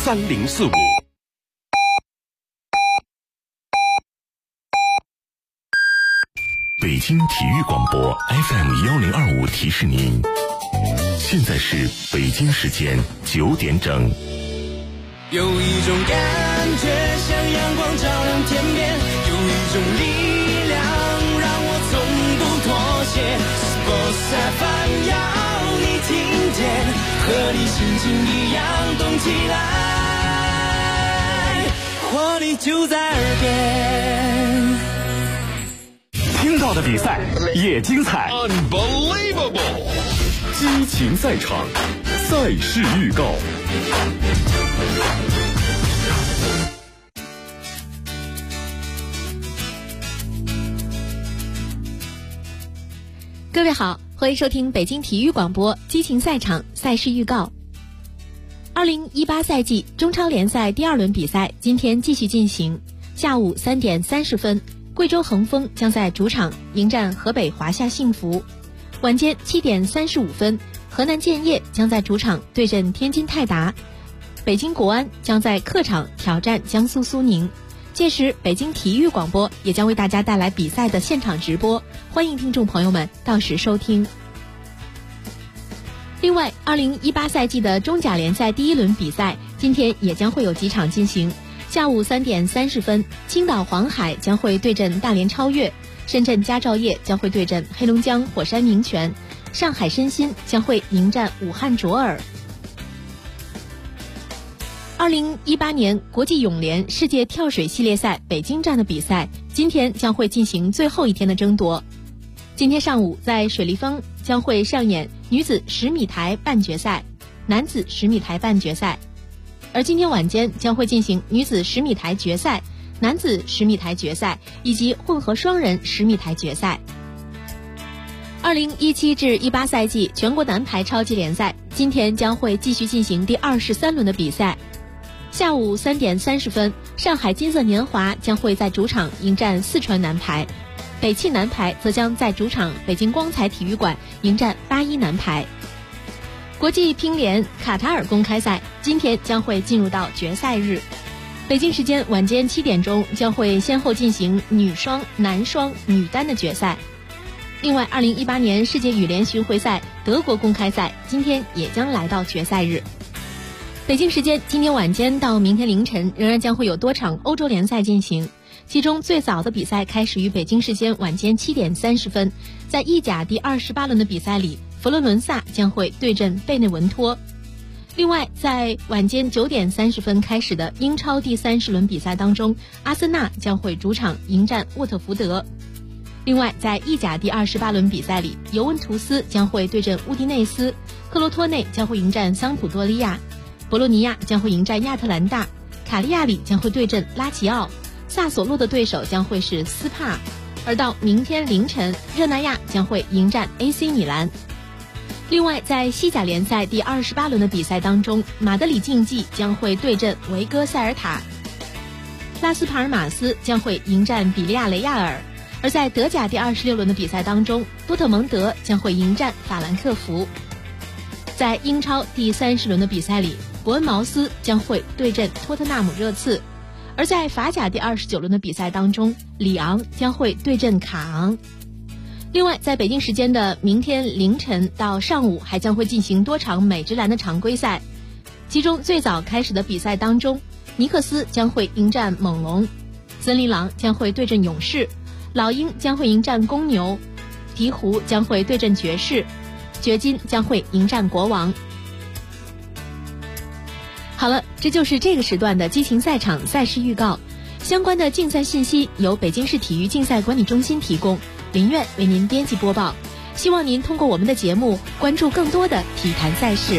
3045。北京体育广播 FM1025提示您，现在是北京时间9点整。 有一种感觉像阳光照亮天边，有一种力量让我从不妥协。Sports FM 要你听见，和你心情一样动起来，活力就在耳边。 听到的比赛也精彩 Unbelievable， 激情赛场，赛事预告。 各位好，欢迎收听北京体育广播激情赛场赛事预告。2018赛季中超联赛第2轮比赛今天继续进行，下午3点30分，贵州恒丰将在主场迎战河北华夏幸福。晚间7点35分，河南建业将在主场对阵天津泰达，北京国安将在客场挑战江苏苏宁。届时北京体育广播也将为大家带来比赛的现场直播，欢迎听众朋友们到时收听。另外2018赛季的中甲联赛第1轮比赛今天也将会有几场进行。下午3点30分，青岛黄海将会对阵大连超越，深圳佳兆业将会对阵黑龙江火山名泉，上海申鑫将会迎战武汉卓尔。2018年国际泳联世界跳水系列赛北京站的比赛今天将会进行最后一天的争夺。今天上午在水立方将会上演女子10米台半决赛、男子10米台半决赛，而今天晚间将会进行女子10米台决赛、男子10米台决赛以及混合双人10米台决赛。2017至18赛季全国男排超级联赛今天将会继续进行第23轮的比赛。下午3点30分，上海金色年华将会在主场迎战四川男排，北汽男排则将在主场北京光彩体育馆迎战81男排。国际乒联卡塔尔公开赛今天将会进入到决赛日，北京时间晚间7点钟将会先后进行女双、男双、女单的决赛。另外2018年世界羽联巡回赛德国公开赛今天也将来到决赛日。北京时间今天晚间到明天凌晨仍然将会有多场欧洲联赛进行，其中最早的比赛开始于北京时间晚间7点30分，在意甲第28轮的比赛里，佛罗伦萨将会对阵贝内文托。另外在晚间9点30分开始的英超第30轮比赛当中，阿森纳将会主场迎战沃特福德。另外在意甲第28轮比赛里，尤文图斯将会对阵乌迪内斯，克罗托内将会迎战桑普多利亚，博洛尼亚将会迎战亚特兰大，卡利亚里将会对阵拉齐奥，萨索洛的对手将会是斯帕，而到明天凌晨，热那亚将会迎战 AC 米兰。另外在西甲联赛第28轮的比赛当中，马德里竞技将会对阵维戈塞尔塔，拉斯帕尔马斯将会迎战比利亚雷亚尔，而在德甲第26轮的比赛当中，多特蒙德将会迎战法兰克福。在英超第30轮的比赛里，伯恩茅斯将会对阵托特纳姆热刺，而在法甲第29轮的比赛当中，里昂将会对阵卡昂。另外在北京时间的明天凌晨到上午还将会进行多场美职篮的常规赛，其中最早开始的比赛当中，尼克斯将会迎战猛龙，森林狼将会对阵勇士，老鹰将会迎战公牛，鹈鹕将会对阵爵士，掘金将会迎战国王。好了，这就是这个时段的激情赛场赛事预告。相关的竞赛信息由北京市体育竞赛管理中心提供，林苑为您编辑播报。希望您通过我们的节目关注更多的体坛赛事。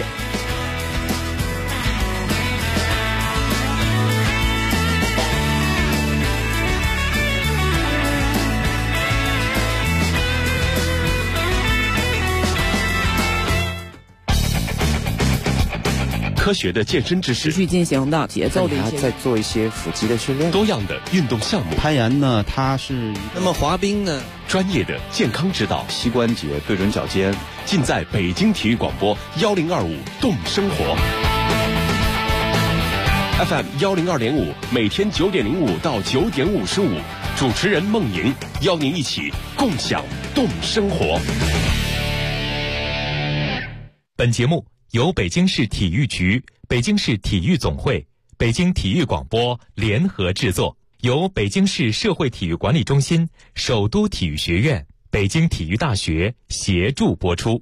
科学的健身知识， 持续进行的节奏的一些， 再做一些腹肌的训练， 多样的运动项目， 攀岩呢，它是那么滑冰呢， 专业的健康指导， 膝关节对准脚尖， 尽在北京体育广播1025动生活。 FM 102.5，每天9点05到9点55，主持人孟莹邀您一起共享动生活。 本节目由北京市体育局、北京市体育总会、北京体育广播联合制作，由北京市社会体育管理中心、首都体育学院、北京体育大学协助播出。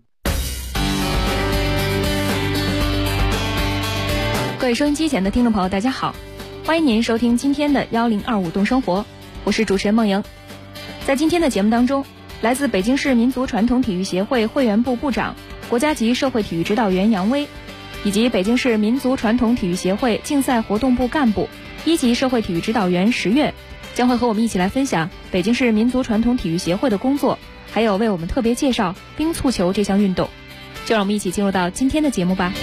各位收音机前的听众朋友，大家好，欢迎您收听今天的1025动生活，我是主持人孟莹。在今天的节目当中，来自北京市民族传统体育协会会员部部长、国家级社会体育指导员杨威，以及北京市民族传统体育协会竞赛活动部干部、1级社会体育指导员石月，将会和我们一起来分享北京市民族传统体育协会的工作，还有为我们特别介绍冰蹴球这项运动。就让我们一起进入到今天的节目吧。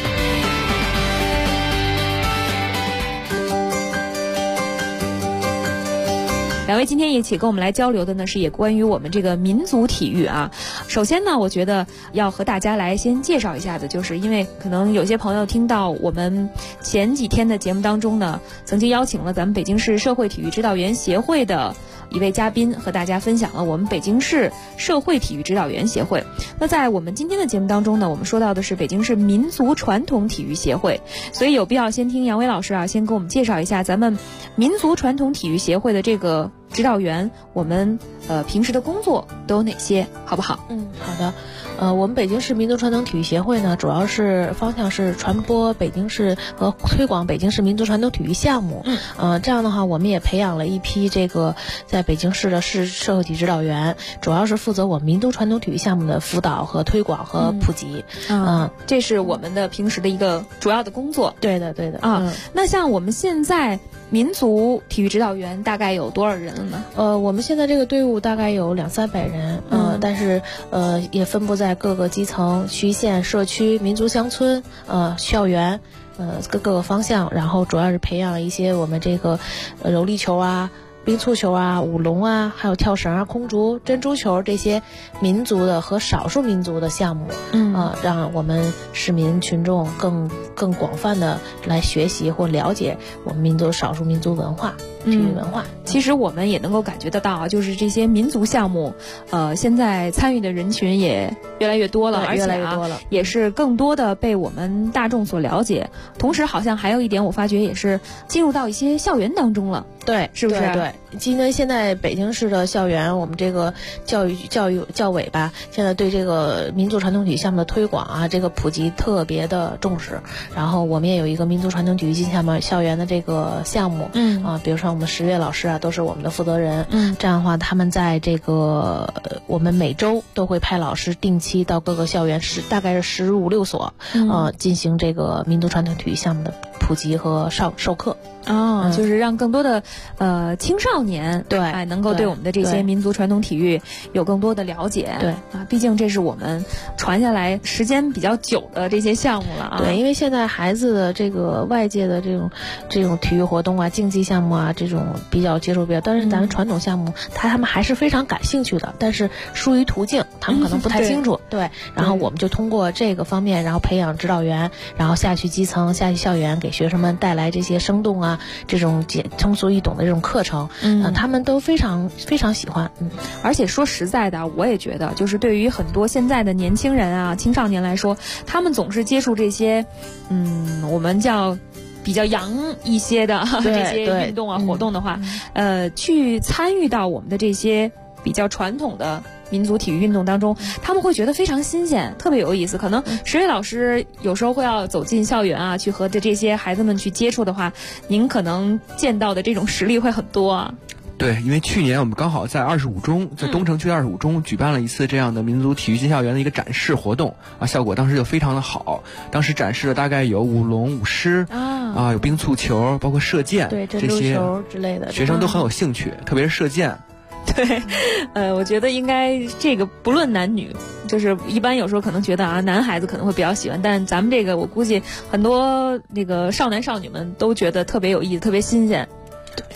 两位今天一起跟我们来交流的呢，是也关于我们这个民族体育啊。首先呢，我觉得要和大家来先介绍一下的，就是因为可能有些朋友听到我们前几天的节目当中呢，曾经邀请了咱们北京市社会体育指导员协会的一位嘉宾，和大家分享了我们北京市社会体育指导员协会。那在我们今天的节目当中呢，我们说到的是北京市民族传统体育协会，所以有必要先听杨威老师啊，先给我们介绍一下咱们民族传统体育协会的这个指导员，我们平时的工作都有哪些，好不好？ 好的。我们北京市民族传统体育协会呢，主要是方向是传播北京市和推广北京市民族传统体育项目。这样的话，我们也培养了一批这个在北京市的市社会体育指导员，主要是负责我们民族传统体育项目的辅导和推广和普及。 这是我们的平时的一个主要的工作。 对的啊。那像我们现在民族体育指导员大概有多少人了呢？ 我们现在这个队伍大概有200-300人，但是也分布在各个基层、区县、社区、民族乡村、校园，各个方向，然后主要是培养一些我们这个柔力球啊、冰蹴球啊、舞龙啊，还有跳绳啊、空竹、珍珠球这些民族的和少数民族的项目，让我们市民群众更广泛的来学习或了解我们民族少数民族文化、体育文化。 其实我们也能够感觉得到啊，就是这些民族项目，现在参与的人群也越来越多了，而且也是更多的被我们大众所了解。同时，好像还有一点，我发觉也是进入到一些校园当中了。 对， 是不是？ 对，因为现在北京市的校园，我们这个教委吧，现在对这个民族传统体育项目的推广啊，这个普及特别的重视。然后我们也有一个民族传统体育项目校园的这个项目，比如说我们石月老师啊，都是我们的负责人。这样的话，他们在这个我们每周都会派老师定期到各个校园，大概是15-16所，进行这个民族传统体育项目的普及和授课。 就是让更多的青少年能够对我们的这些民族传统体育有更多的了解。对啊，毕竟这是我们传下来时间比较久的这些项目了啊。 对，因为现在孩子的这个外界的这种体育活动啊、竞技项目啊，这种接触比较，但是咱们传统项目，他们还是非常感兴趣的，但是疏于途径，他们可能不太清楚。对，然后我们就通过这个方面，然后培养指导员，然后下去基层、下去校园，给学生们带来这些生动啊。这种通俗易懂的这种课程，他们都非常非常喜欢。 而且说实在的，我也觉得，就是对于很多现在的年轻人啊、青少年来说，他们总是接触这些，我们叫比较洋一些的这些运动啊、活动的话，去参与到我们的这些比较传统的民族体育运动当中，他们会觉得非常新鲜，特别有意思。可能石伟老师有时候会要走进校园啊，去和这些孩子们去接触的话，您可能见到的这种实力会很多啊。 对，因为去年我们刚好在25中，在东城区25中举办了一次这样的民族体育进校园的一个展示活动啊，效果当时就非常的好。当时展示的大概有舞龙、舞狮有冰蹴球，包括射箭， 对，珍珠球之类的， 学生都很有兴趣，特别是射箭。 对，我觉得应该这个不论男女，就是一般有时候可能觉得啊，男孩子可能会比较喜欢，但咱们这个我估计很多那个少男少女们都觉得特别有意思，特别新鲜。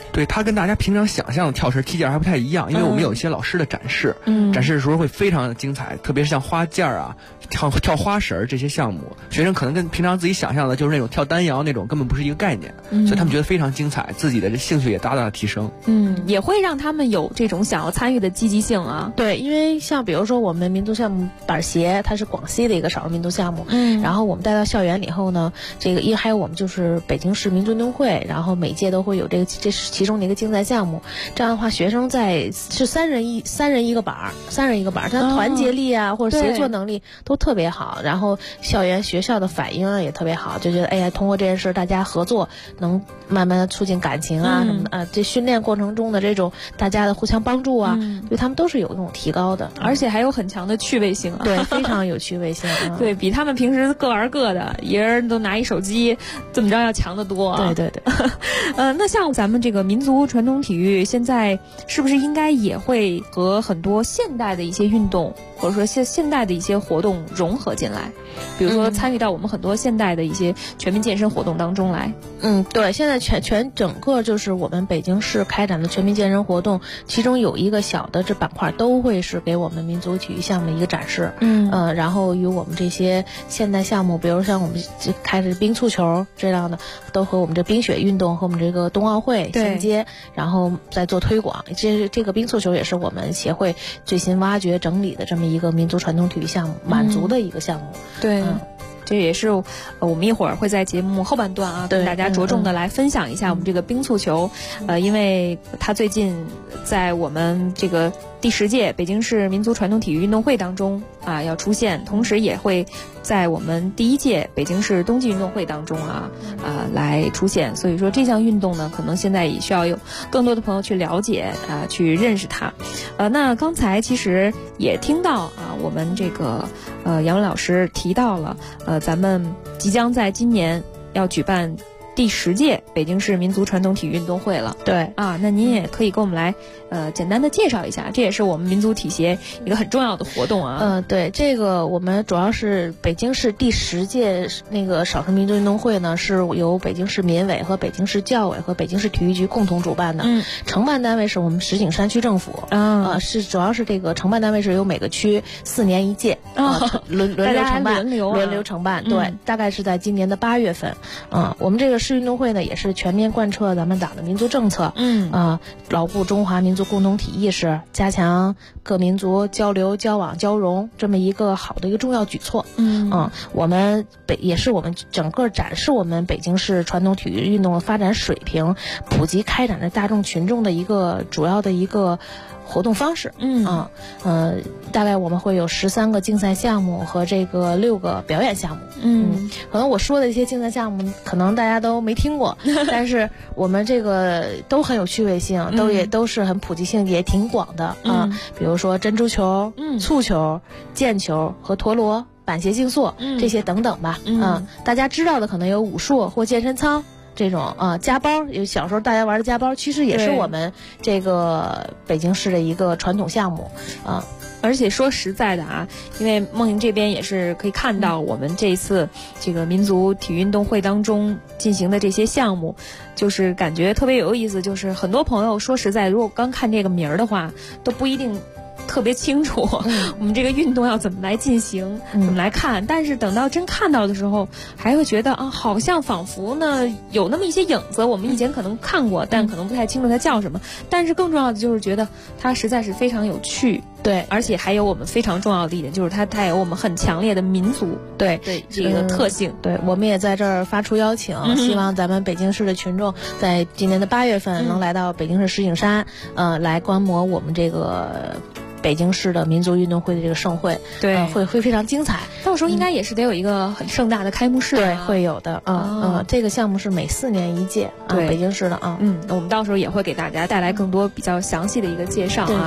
对，它跟大家平常想象的跳绳踢毽还不太一样，因为我们有一些老师的展示，展示的时候会非常的精彩，特别是像花毽啊、跳花绳这些项目，学生可能跟平常自己想象的就是那种跳单摇那种根本不是一个概念，所以他们觉得非常精彩，自己的这兴趣也大大的提升。 也会让他们有这种想要参与的积极性啊。 对，因为像比如说我们民族项目板鞋，它是广西的一个少数民族项目，然后我们带到校园里以后呢，这个因为还有我们就是北京市民族运动会，然后每届都会有这是其中的一个竞赛项目。这样的话，学生是三人一个板儿，他团结力啊或者协作能力都特别好，然后学校的反应也特别好，就觉得哎呀，通过这件事大家合作能慢慢的促进感情啊什么的啊，这训练过程中的这种大家的互相帮助啊，对他们都是有那种提高的， 而且还有很强的趣味性啊， 对，非常有趣味性对，比他们平时各玩各的，一人都拿一手机怎么着要强得多啊。 对那像咱们这个民族传统体育现在是不是应该也会和很多现代的一些运动或者说现代的一些活动融合进来，比如说参与到我们很多现代的一些全民健身活动当中来？ 对，现在整个就是我们北京市开展的全民健身活动，其中有一个小的这板块都会是给我们民族体育项目的一个展示。然后与我们这些现代项目，比如像我们开始冰蹴球这样的，都和我们这冰雪运动和我们这个冬奥会衔接，然后再做推广。这个冰蹴球也是我们协会最新挖掘整理的这么一个民族传统体育项目，满族的一个项目。 对。这也是我们一会儿会在节目后半段啊，跟大家着重的来分享一下我们这个冰蹴球。因为它最近在我们这个第10届北京市民族传统体育运动会当中啊要出现，同时也会在我们第1届北京市冬季运动会当中来出现。所以说这项运动呢，可能现在也需要有更多的朋友去了解去认识它。那刚才其实也听到我们这个杨文老师提到了咱们即将在今年要举办第10届北京市民族传统体育运动会了。 对那您也可以给我们来简单的介绍一下，这也是我们民族体协一个很重要的活动啊。 对，这个我们主要是北京市第10届那个少数民族运动会呢，是由北京市民委和北京市教委和北京市体育局共同主办的。承办单位是我们石景山区政府。主要是这个承办单位是由每个区4年1届轮流承办，轮流承办。对，大概是在今年的8月份。我们这个市运动会呢，也是全面贯彻咱们党的民族政策。牢固中华民族共同体意识，加强各民族交流交往交融，这么一个好的一个重要举措。我们也是我们整个展示我们北京市传统体育运动的发展水平，普及开展的大众群众的一个主要的一个活动方式。大概我们会有13个竞赛项目和这个6个表演项目。可能我说的一些竞赛项目可能大家都没听过，但是我们这个都很有趣味性，都是很普及性也挺广的比如说珍珠球、蹴球、毽球和陀螺、板鞋竞速这些等等吧。大家知道的可能有武术或健身操这种夹包，有小时候大家玩的夹包，其实也是我们这个北京市的一个传统项目而且说实在的因为梦莹这边也是可以看到我们这一次这个民族体育运动会当中进行的这些项目，就是感觉特别有意思。就是很多朋友说实在，如果刚看这个名儿的话，都不一定特别清楚我们这个运动要怎么来进行，怎么来看。但是等到真看到的时候，还会觉得好像仿佛呢有那么一些影子，我们以前可能看过，但可能不太清楚它叫什么。但是更重要的就是觉得它实在是非常有趣。 对， 而且还有我们非常重要的一点，就是它有我们很强烈的民族对这个特性。 对，我们也在这儿发出邀请，希望咱们北京市的群众在今年的8月份能来到北京市石景山，来观摩我们这个北京市的民族运动会的这个盛会。 对， 会非常精彩。 到时候应该也是得有一个很盛大的开幕式。 对，会有的。这个项目是每4年1届对， 北京市的我们到时候也会给大家带来更多比较详细的一个介绍对。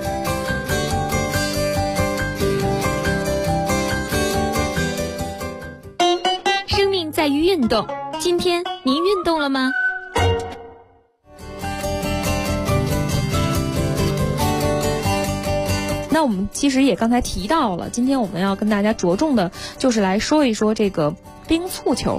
生命在于运动，今天您运动了吗？ 那我们其实也刚才提到了，今天我们要跟大家着重的就是来说一说这个冰蹴球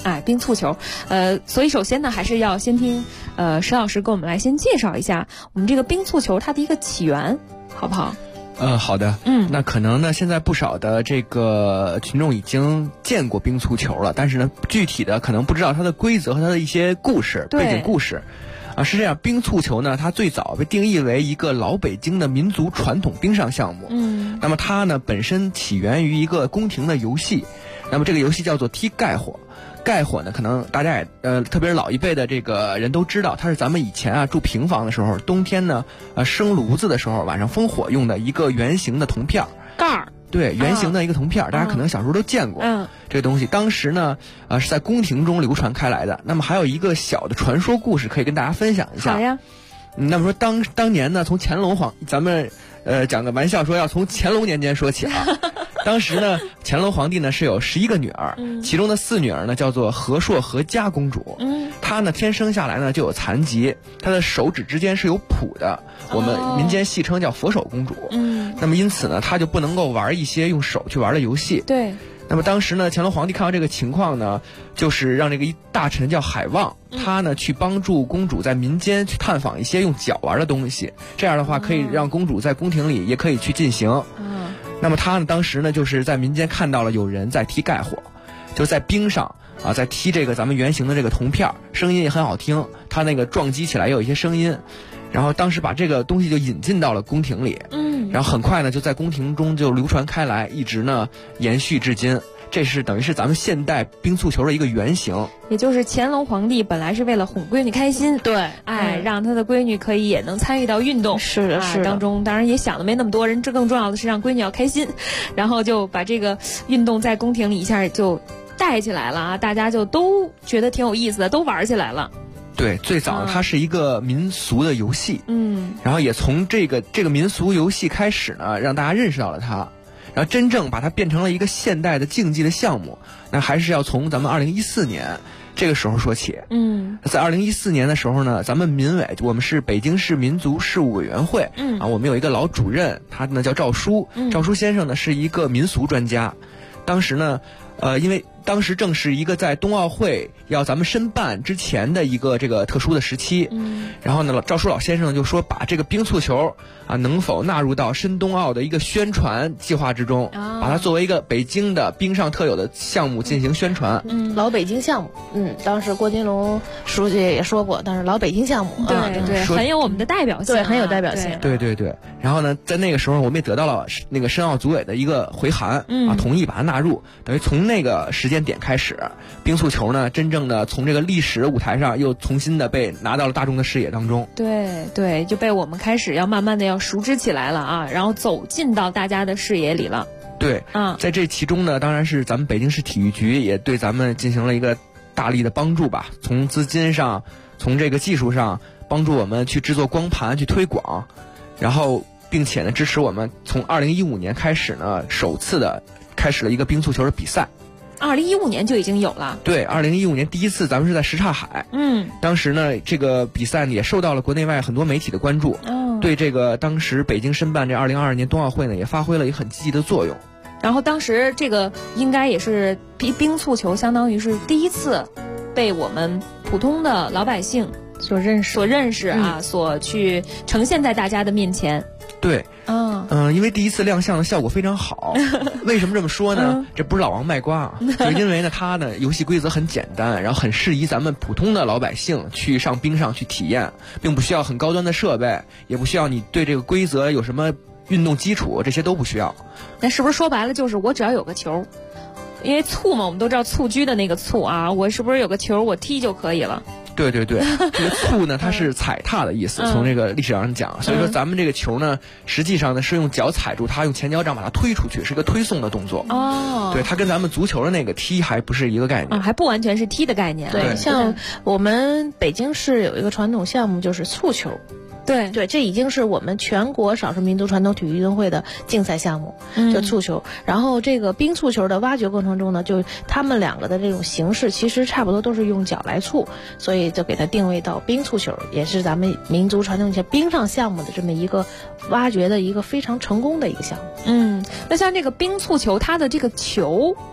冰醋球，所以首先呢，还是要先听石老师给我们来先介绍一下我们这个冰醋球它的一个起源，好不好？ 好的。那可能呢，现在不少的这个群众已经见过冰醋球了，但是呢，具体的可能不知道它的规则和它的一些故事、背景故事。是这样，冰醋球呢，它最早被定义为一个老北京的民族传统冰上项目。那么它呢，本身起源于一个宫廷的游戏，那么这个游戏叫做踢盖火。盖火呢，可能大家也特别是老一辈的这个人都知道，它是咱们以前住平房的时候，冬天呢生炉子的时候，晚上烽火用的一个圆形的铜片盖儿。 对，圆形的一个铜片，大家可能小时候都见过。这个东西当时呢是在宫廷中流传开来的。那么还有一个小的传说故事可以跟大家分享一下。 好呀。 那么说当年呢，从乾隆咱们讲个玩笑说要从乾隆年间说起啊。当时呢，乾隆皇帝呢是有11个女儿，其中的4女儿呢叫做和硕、和佳公主。她呢天生下来呢就有残疾，她的手指之间是有蹼的，我们民间戏称叫佛手公主。那么因此呢，她就不能够玩一些用手去玩的游戏。 对。 那么当时呢，乾隆皇帝看到这个情况呢，就是让这个一大臣叫海望，他呢去帮助公主在民间去探访一些用脚玩的东西，这样的话可以让公主在宫廷里也可以去进行。那么他呢当时呢就是在民间看到了有人在踢盖火，就在冰上在踢这个咱们圆形的这个铜片，声音也很好听，他那个撞击起来也有一些声音。然后当时把这个东西就引进到了宫廷里，然后很快呢就在宫廷中就流传开来，一直呢延续至今。这是等于是咱们现代冰醋球的一个原型。 也就是乾隆皇帝本来是为了哄闺女开心， 对， 让他的闺女可以也能参与到运动， 是的，是的当中，当然也想的没那么多人，这更重要的是让闺女要开心，然后就把这个运动在宫廷里一下就带起来了啊，大家就都觉得挺有意思的，都玩起来了。 对，最早它是一个民俗的游戏，然后也从这个民俗游戏开始呢，让大家认识到了它，然后真正把它变成了一个现代的竞技的项目，那还是要从咱们2014年这个时候说起。在2014年的时候呢，咱们民委，我们是北京市民族事务委员会，我们有一个老主任，他呢叫赵书，赵书先生呢是一个民俗专家。当时呢因为当时正是一个在冬奥会要咱们申办之前的一个这个特殊的时期，然后呢赵书老先生就说把这个冰醋球能否纳入到申冬奥的一个宣传计划之中，把它作为一个北京的冰上特有的项目进行宣传。 老北京项目，当时郭金龙书记也说过，但是老北京项目， 对，很有我们的代表性， 对，很有代表性。 对。然后呢，在那个时候我们也得到了那个申奥组委的一个回函，同意把它纳入，等于从那个时间点开始，冰醋球呢真正的从这个历史舞台上又重新的被拿到了大众的视野当中。 对，就被我们开始要慢慢的要熟知起来了啊，然后走进到大家的视野里了。 对，在这其中呢，当然是咱们北京市体育局也对咱们进行了一个大力的帮助吧，从资金上，从这个技术上帮助我们去制作光盘去推广，然后并且呢支持我们从2015年开始呢首次的开始了一个冰醋球的比赛。 2015年就已经有了。 对，2015年第一次咱们是在什刹海。当时呢这个比赛呢也受到了国内外很多媒体的关注，对这个当时北京申办这2022年冬奥会呢也发挥了一个很积极的作用。 然后当时这个应该也是冰醋球相当于是第一次被我们普通的老百姓所认识所去呈现在大家的面前。 对，因为第一次亮相的效果非常好。为什么这么说呢？这不是老王卖瓜就因为呢它呢游戏规则很简单，然后很适宜咱们普通的老百姓去上冰上去体验，并不需要很高端的设备，也不需要你对这个规则有什么运动基础，这些都不需要。 那是不是说白了就是我只要有个球，因为醋嘛，我们都知道蹴鞠的那个醋啊，我是不是有个球我踢就可以了？ 对，这个醋呢它是踩踏的意思，从这个历史上讲，所以说咱们这个球呢实际上呢是用脚踩住它，用前脚掌把它推出去，是一个推送的动作。对，它跟咱们足球的那个踢还不是一个概念， 还不完全是踢的概念。 对，像我们北京市有一个传统项目就是蹴球。对，这已经是我们全国少数民族传统体育运动会的竞赛项目，就蹴球。然后这个冰蹴球的挖掘过程中呢，就他们两个的这种形式其实差不多都是用脚来蹴，所以就给它定位到冰蹴球，也是咱们民族传统一些冰上项目的这么一个挖掘的一个非常成功的一个项目。 那像这个冰蹴球，它的这个球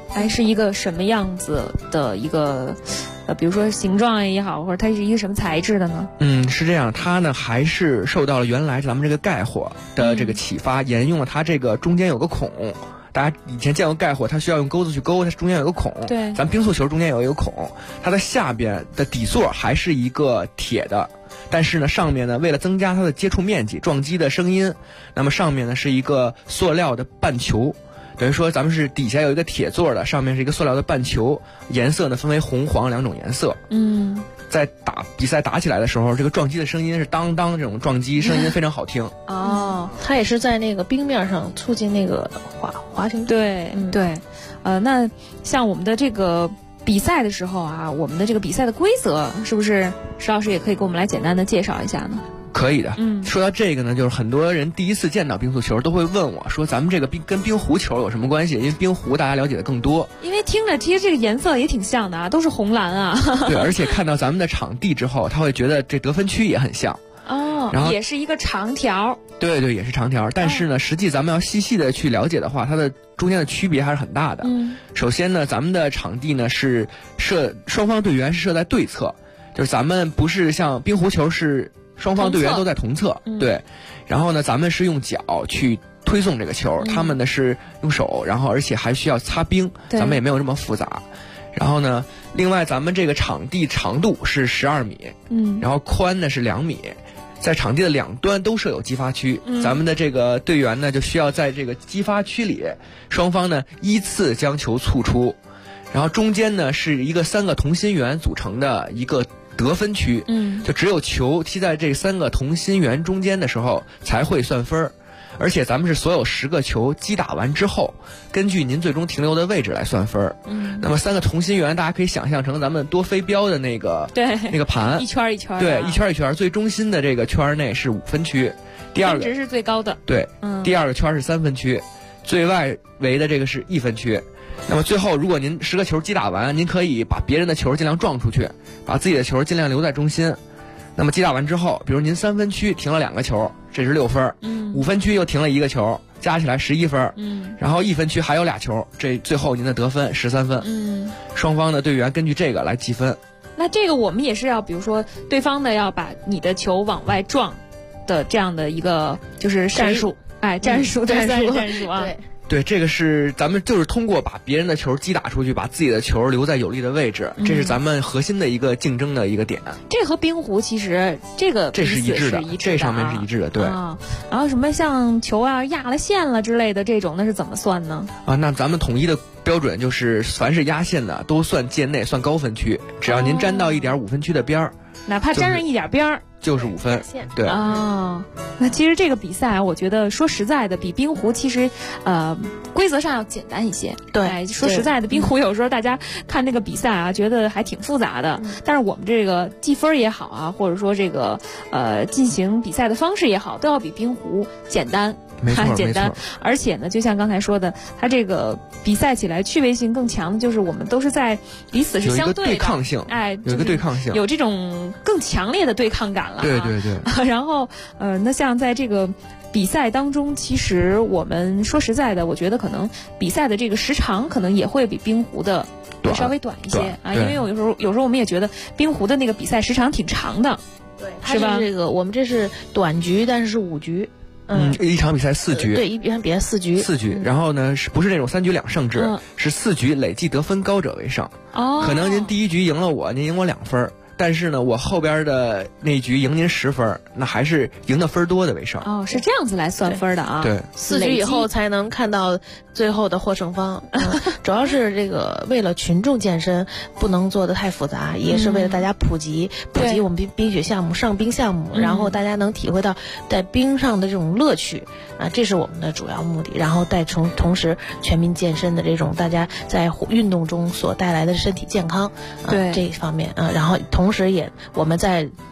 哎，是一个什么样子的一个比如说形状也好，或者它是一个什么材质的呢？ 是这样，它呢还是受到了原来咱们这个盖火的这个启发，沿用了它这个中间有个孔。大家以前见过盖火，它需要用钩子去勾，它中间有个孔。 对， 咱冰速球中间有一个孔，它的下边的底座还是一个铁的，但是呢，上面呢为了增加它的接触面积、撞击的声音，那么上面呢是一个塑料的半球。等于说咱们是底下有一个铁座的，上面是一个塑料的半球，颜色呢分为红黄两种颜色。在比赛打起来的时候，这个撞击的声音是当当，这种撞击声音非常好听。 它也是在那个冰面上促进那个滑行。 对，对，那像我们的这个比赛的时候啊，我们的这个比赛的规则是不是石老师也可以给我们来简单的介绍一下呢？ 可以的。说到这个呢，就是很多人第一次见到冰速球都会问我说，咱们这个跟冰壶球有什么关系？因为冰壶大家了解的更多。 因为听着其实这个颜色也挺像的啊，都是红蓝啊。 对，而且看到咱们的场地之后，他会觉得这得分区也很像。然后也是一个长条。 对，也是长条。但是呢，实际咱们要细细的去了解的话，它的中间的区别还是很大的。首先呢，咱们的场地呢是双方队员是设在对侧，就是咱们不是像冰壶球是双方队员都在同侧。对，然后呢，咱们是用脚去推送这个球，他们呢是用手，然后而且还需要擦冰，咱们也没有这么复杂。然后呢，另外咱们这个场地长度是12米，然后宽呢是2米，在场地的两端都设有击发区，咱们的这个队员呢就需要在这个击发区里，双方呢依次将球蹴出，然后中间呢是一个3个同心圆组成的一个得分区，就只有球踢在这3个同心圆中间的时候才会算分。而且咱们是所有10个球击打完之后，根据您最终停留的位置来算分。那么3个同心圆，大家可以想象成咱们多飞镖的那个盘， 一圈一圈。 对，一圈一圈，最中心的这个圈内是5分区，第二个分值是最高的。 对，第二个圈是3分区，最外围的这个是1分区。那么最后，如果您10个球击打完，您可以把别人的球尽量撞出去，把自己的球尽量留在中心。那么击打完之后，比如您3分区停了2个球，这是6分；5分区又停了1个球，加起来11分。然后1分区还有2球，这最后您的得分13分。双方的队员根据这个来计分。 那这个我们也是要，比如说对方的要把你的球往外撞的这样的一个就是战术， 战术啊。 对，这个是咱们就是通过把别人的球击打出去，把自己的球留在有利的位置，这是咱们核心的一个竞争的一个点。 这和冰壶其实这是一致的，这上面是一致的。对。 然后什么像球啊压了线了之类的这种，那是怎么算呢？ 那咱们统一的标准就是，凡是压线的都算界内，算高分区，只要您沾到一点5分区的边儿， 哪怕沾上一点边儿。 就是5分，对那其实这个比赛我觉得说实在的，比冰壶其实规则上要简单一些。 对， 说实在的，冰壶有时候大家看那个比赛啊，觉得还挺复杂的。但是我们这个计分也好啊，或者说这个进行比赛的方式也好，都要比冰壶简单。简单，而且呢，就像刚才说的，它这个比赛起来趣味性更强，就是我们都是在彼此是相对的， 有一个对抗性，有一个对抗性， 有这种更强烈的对抗感了。 对。 然后那像在这个比赛当中，其实我们说实在的，我觉得可能比赛的这个时长可能也会比冰壶的稍微短一些啊，因为有时候我们也觉得冰壶的那个比赛时长挺长的， 对， 是吧？ 这个我们这是短局，但是是5局。 一场比赛4局， 对，一场比赛4局 ，4局。然后呢，不是那种3局2胜制，是4局累计得分高者为胜。可能您第1局赢了我，您赢我2分。但是呢，我后边的那局赢您10分，那还是赢的分多的为胜。 是这样子来算分的啊。 对 ，4局以后才能看到最后的获胜方。主要是这个为了群众健身，不能做得太复杂，也是为了大家普及我们冰雪项目、上冰项目，然后大家能体会到在冰上的这种乐趣啊，这是我们的主要目的。然后同时全民健身的这种大家在运动中所带来的身体健康， 对这一方面啊，然后同时我们在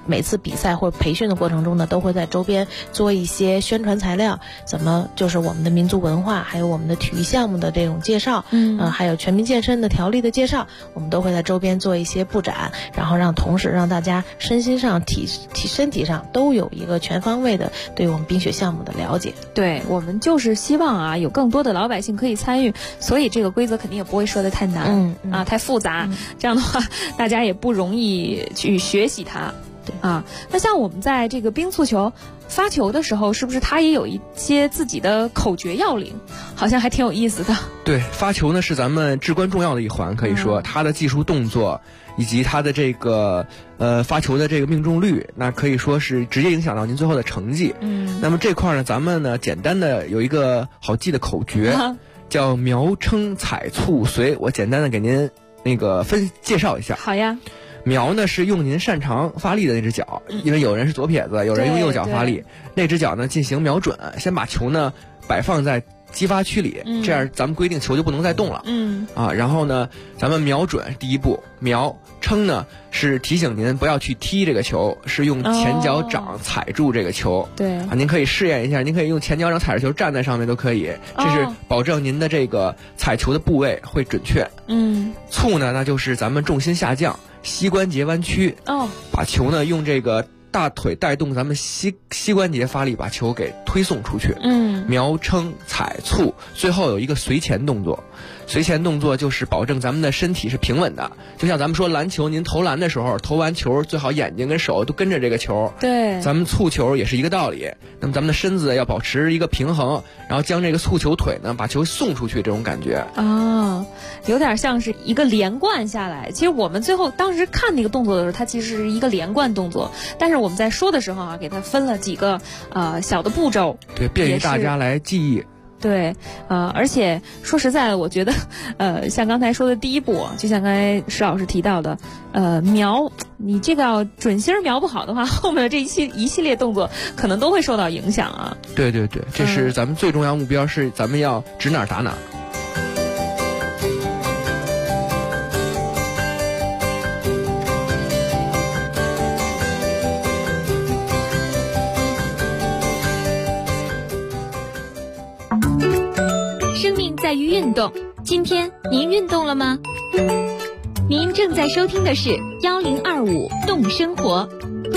每次比赛或者培训的过程中呢，都会在周边做一些宣传材料，怎么就是我们的民族文化，还有我们的体育项目的这种介绍，还有全民健身的条例的介绍，我们都会在周边做一些布展，然后同时让大家身心上、身体上都有一个全方位的对我们冰雪项目的了解。 对，我们就是希望啊，有更多的老百姓可以参与，所以这个规则肯定也不会设得太难，太复杂，这样的话大家也不容易去学习它。啊，那像我们在这个冰速球发球的时候，是不是它也有一些自己的口诀要领？好像还挺有意思的。 对，发球呢是咱们至关重要的一环，可以说它的技术动作以及它的这个发球的这个命中率，那可以说是直接影响到您最后的成绩。那么这块呢，咱们呢简单的有一个好记的口诀，叫瞄撑踩促随。我简单的给您那个介绍一下。 好呀。 瞄呢是用您擅长发力的那只脚，因为有人是左撇子，有人用右脚发力，那只脚呢进行瞄准，先把球呢摆放在击发区里，这样咱们规定球就不能再动了。然后呢，咱们瞄准第一步，瞄撑呢是提醒您不要去踢这个球，是用前脚掌踩住这个球。 对您可以试验一下，您可以用前脚掌踩着球站在上面都可以，这是保证您的这个踩球的部位会准确。促呢，那就是咱们重心下降，膝关节弯曲，把球呢用这个大腿带动咱们膝关节发力，把球给推送出去。瞄撑踩促，最后有一个随前动作。随前动作就是保证咱们的身体是平稳的，就像咱们说篮球，您投篮的时候，投完球最好眼睛跟手都跟着这个球。 对， 咱们促球也是一个道理。那么咱们的身子要保持一个平衡，然后将这个促球腿呢把球送出去，这种感觉。 有点像是一个连贯下来。其实我们最后当时看那个动作的时候，它其实是一个连贯动作，但是我们在说的时候啊，给它分了几个小的步骤， 对，便于大家来记忆。 对，而且说实在的，我觉得，像刚才说的第一步，就像刚才石老师提到的，瞄，你这个要准星瞄不好的话，后面的这一系列动作可能都会受到影响啊。 对对对，这是咱们最重要目标，是咱们要指哪儿打哪儿。 在于运动，今天您运动了吗？您正在收听的是1025动生活。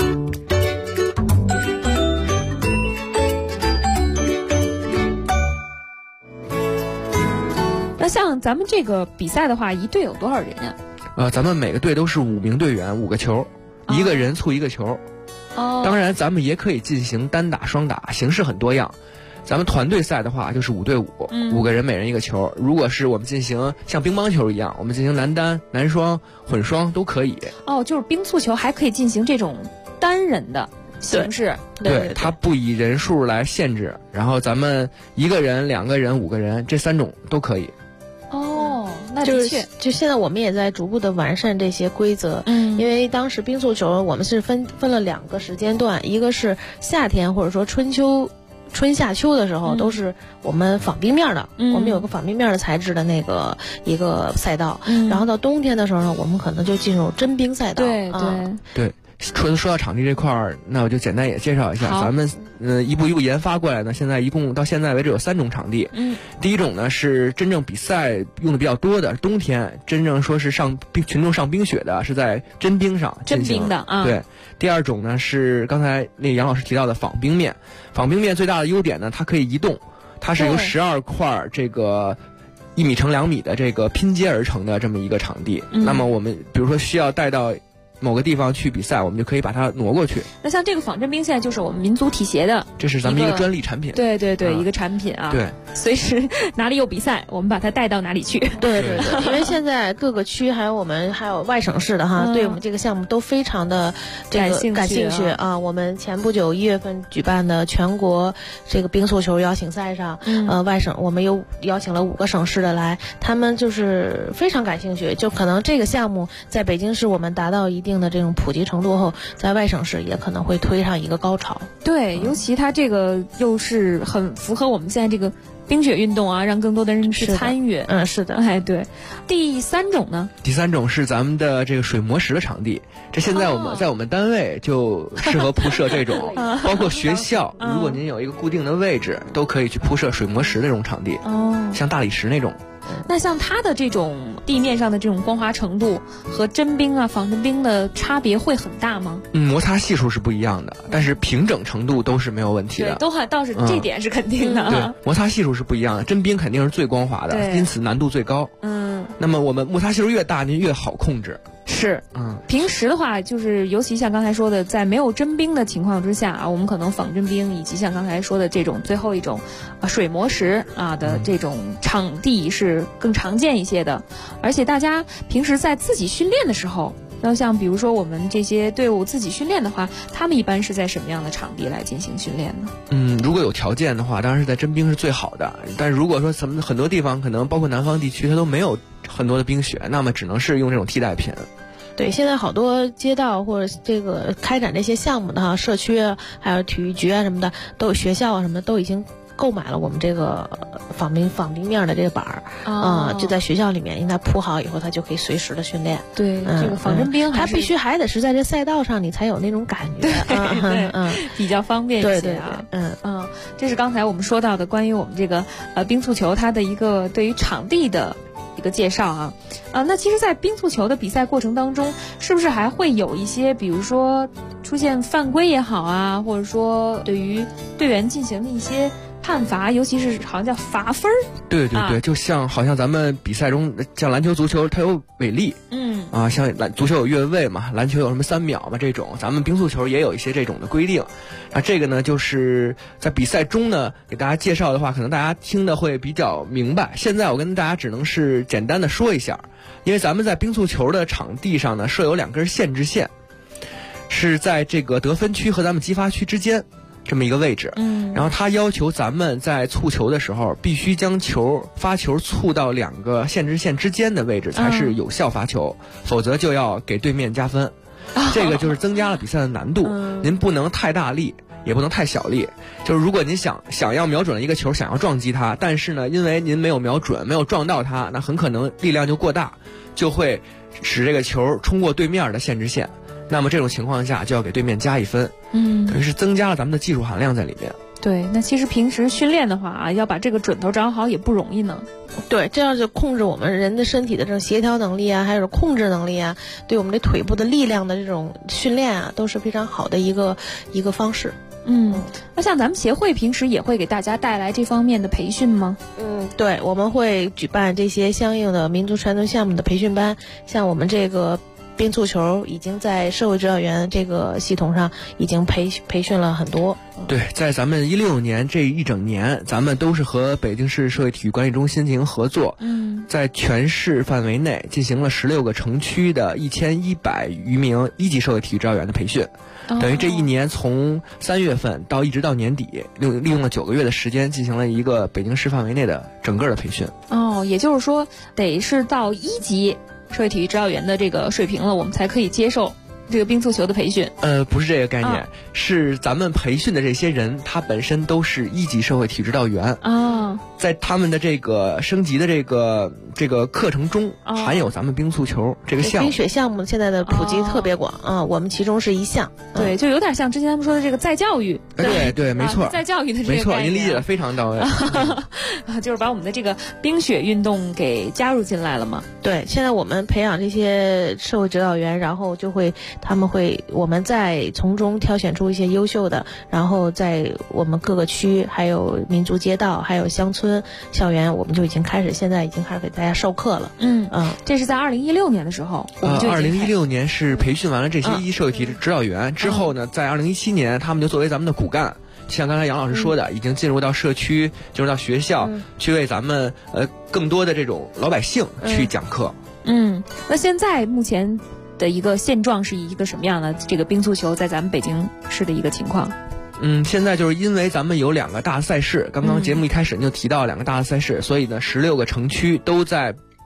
那像咱们这个比赛的话，一队有多少人呀？ 咱们每个队都是5名队员，5个球，一个人促一个球。当然咱们也可以进行单打双打，形式很多样。咱们团队赛的话就是5对5，5个人每人一个球。如果是我们进行像乒乓球一样，我们进行男单、男双、混双都可以。 就是冰速球还可以进行这种单人的形式。 对，它不以人数来限制，然后咱们1个人、2个人、5个人这3种都可以。 那的确， 就现在我们也在逐步的完善这些规则。因为当时冰速球我们是分了2个时间段，一个是夏天或者说春夏秋的时候，都是我们仿冰面的，我们有个仿冰面的材质的那个一个赛道。然后到冬天的时候呢，我们可能就进入真冰赛道。 对。说到场地这块儿，那我就简单也介绍一下，咱们一步一步研发过来呢，现在一共到现在为止有3种场地。第一种呢是真正比赛用的比较多的，冬天真正说是群众上冰雪的，是在真冰上进行。 真冰的啊。 对。第二种呢是刚才那杨老师提到的仿冰面。仿冰面最大的优点呢，它可以移动，它是由12块这个1米乘2米的这个拼接而成的这么一个场地。那么我们比如说需要带到某个地方去比赛，我们就可以把它挪过去。 那像这个仿真冰现在就是我们民族体协的， 这是咱们一个专利产品。 对，一个产品啊。 对， 随时哪里有比赛，我们把它带到哪里去。 对，因为现在各个区还有外省市的哈，对我们这个项目都非常的感兴趣啊。我们前不久1月份举办的全国这个冰速球邀请赛上，外省我们又邀请了5个省市的来，他们就是非常感兴趣，就可能这个项目在北京市我们达到一定定的这种普及程度后，在外省市也可能会推上一个高潮。 对，尤其它这个又是很符合我们现在这个冰雪运动啊，让更多的人去参与。 是的。 哎，对。第三种呢？ 第三种是咱们的这个水磨石的场地，这现在在我们单位就适合铺设这种，包括学校，如果您有一个固定的位置，都可以去铺设水磨石的这种场地。像大理石那种。 那像它的这种地面上的这种光滑程度和真冰啊、仿真冰的差别会很大吗？ 摩擦系数是不一样的，但是平整程度都是没有问题的。 对，倒是这点是肯定的。 对，摩擦系数是不一样的，真冰肯定是最光滑的，因此难度最高。那么我们摩擦系数越大，您越好控制。 是，平时的话，就是尤其像刚才说的，在没有真冰的情况之下啊，我们可能仿真冰以及像刚才说的这种最后一种水磨石啊的这种场地是更常见一些的。而且大家平时在自己训练的时候，要像比如说我们这些队伍自己训练的话，他们一般是在什么样的场地来进行训练呢？ 如果有条件的话，当然是在真冰是最好的。但如果说很多地方可能包括南方地区它都没有很多的冰雪，那么只能是用这种替代品。 对，现在好多街道或者这个开展这些项目的社区啊，还有体育局啊什么的，都有学校啊什么的，都已经购买了我们这个仿冰面的这个板儿就在学校里面，应该铺好以后，它就可以随时的训练。 对，这个仿真冰它必须还得是在这赛道上，你才有那种感觉。 比较方便一些啊。这是刚才我们说到的关于我们这个冰速球它的一个对于场地的一个介绍啊。那其实在冰速球的比赛过程当中，是不是还会有一些比如说出现犯规也好啊，或者说对于队员进行的一些判罚，尤其是好像叫罚分儿。 对，就像好像咱们比赛中，像篮球、足球它有违例，像足球有越位嘛，篮球有什么3秒嘛这种，咱们冰速球也有一些这种的规定。这个呢，就是在比赛中呢给大家介绍的话，可能大家听的会比较明白。现在我跟大家只能是简单的说一下，因为咱们在冰速球的场地上呢设有2根限制线，是在这个得分区和咱们击发区之间这么一个位置。然后他要求咱们在触球的时候必须将发球触到2个限制线之间的位置才是有效发球，否则就要给对面加分。这个就是增加了比赛的难度。您不能太大力，也不能太小力。就是如果您想要瞄准了一个球，想要撞击它，但是呢因为您没有瞄准，没有撞到它，那很可能力量就过大，就会使这个球冲过对面的限制线。那么这种情况下就要给对面加1分，等于是增加了咱们的技术含量在里面。 对，那其实平时训练的话啊，要把这个准头掌握好也不容易呢。 对，这样就控制我们人的身体的这种协调能力啊，还有控制能力啊，对我们的腿部的力量的这种训练啊，都是非常好的一个方式。 那像咱们协会平时也会给大家带来这方面的培训吗？ 对，我们会举办这些相应的民族传统项目的培训班，像我们这个冰速球已经在社会指导员这个系统上已经培训了很多。 对，在咱们16年这一整年，咱们都是和北京市社会体育管理中心进行合作，在全市范围内进行了16个城区的1100余名1级社会体育指导员的培训。等于这一年从3月份一直到年底，利用了9个月的时间进行了一个北京市范围内的整个的培训。 也就是说得是到1级社会体育指导员的这个水平了，我们才可以接受这个冰速球的培训。 不是这个概念，是咱们培训的这些人，他本身都是1级社会体育指导员在他们的这个升级的这个课程中，含有咱们冰速球这个项目。 冰雪项目现在的普及特别广我们其中是一项。 对，就有点像之前他们说的这个再教育。 对，没错， 再教育的这个概念。 没错，您理解的非常到位。 就是把我们的这个冰雪运动给加入进来了嘛。 对，现在我们培养这些社会指导员，然后我们再从中挑选出一些优秀的，然后在我们各个区，还有民族街道，还有乡村校园，我们就现在已经开始给大家授课了。 这是在2016年的时候，我们就 2016年是培训完了这些1级社会体育指导员之后呢，在2017年他们就作为咱们的骨干，像刚才杨老师说的，已经进入到社区，进入到学校，去为咱们更多的这种老百姓去讲课。 那现在目前的一个现状是一个什么样的这个冰速球在咱们北京市的一个情况？ 现在就是因为咱们有2个大赛事，刚刚节目一开始就提到2个大的赛事，所以呢16个城区都在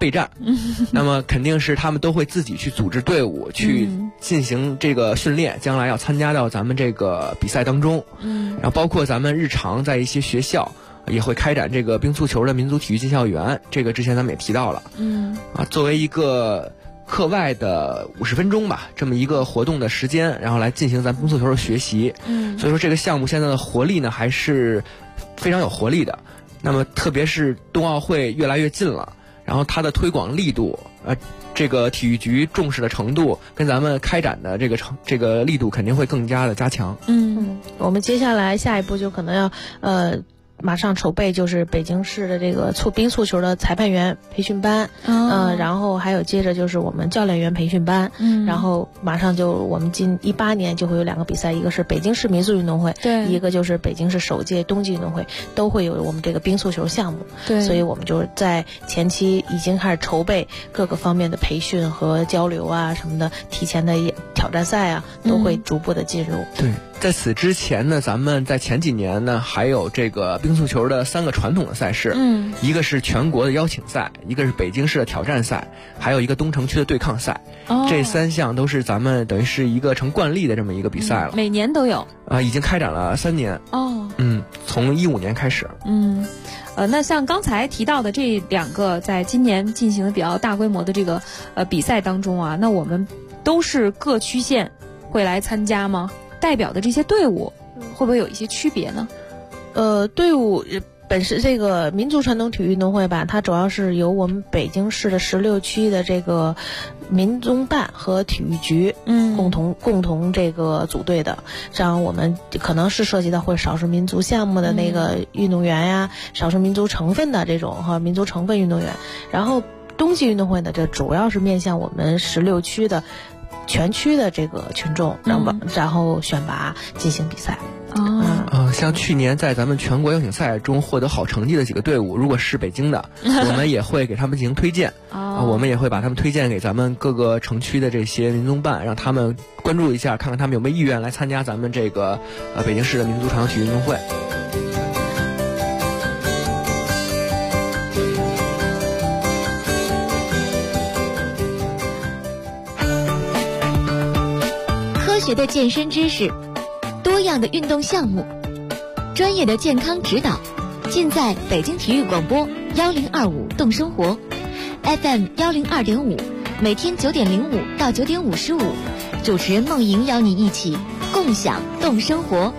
备战。那么肯定是他们都会自己去组织队伍去进行这个训练，将来要参加到咱们这个比赛当中。然后包括咱们日常在一些学校也会开展这个冰速球的民族体育进校园，这个之前咱们也提到了。作为一个课外的50分钟吧，这么一个活动的时间，然后来进行咱冰速球的学习。所以说这个项目现在的活力呢还是非常有活力的。那么特别是冬奥会越来越近了，然后它的推广力度，这个体育局重视的程度跟咱们开展的这个力度肯定会更加的加强。 我们接下来下一步就可能要马上筹备，就是北京市的这个冰速球的裁判员培训班，然后还有接着就是我们教练员培训班，然后马上就我们今18年就会有2个比赛，一个是北京市民速运动会，对，一个就是北京市首届冬季运动会，都会有我们这个冰速球项目。对，所以我们就是在前期已经开始筹备各个方面的培训和交流啊什么的，提前的挑战赛啊都会逐步的进入。 对。在此之前呢，咱们在前几年呢，还有这个冰速球的3个传统的赛事，一个是全国的邀请赛，一个是北京市的挑战赛，还有一个东城区的对抗赛。这3项都是咱们等于是一个成惯例的这么一个比赛了。 每年都有已经开展了3年。从15年开始。 那像刚才提到的这2个在今年进行的比较大规模的这个比赛当中啊，那我们都是各区县会来参加吗？代表的这些队伍会不会有一些区别呢？ 队伍本身这个民族传统体育运动会吧，它主要是由我们北京市的16区的这个民综办和体育局共同这个组队的。这样我们可能是涉及到或者少数民族项目的那个运动员呀，少数民族成分的这种民族成分运动员。然后冬季运动会呢，这主要是面向我们16区的全区的这个群众，然后选拔进行比赛。 像去年在咱们全国邀请赛中获得好成绩的几个队伍，如果是北京的，我们也会给他们进行推荐。我们也会把他们推荐给咱们各个城区的这些民综办，让他们关注一下，看看他们有没有意愿来参加咱们这个北京市的民族传统体育运动会。 科学的健身知识，多样的运动项目，专业的健康指导，尽在北京体育广播1025动生活 FM 102.5，每天9点05到9点55，主持人梦莹邀你一起共享动生活。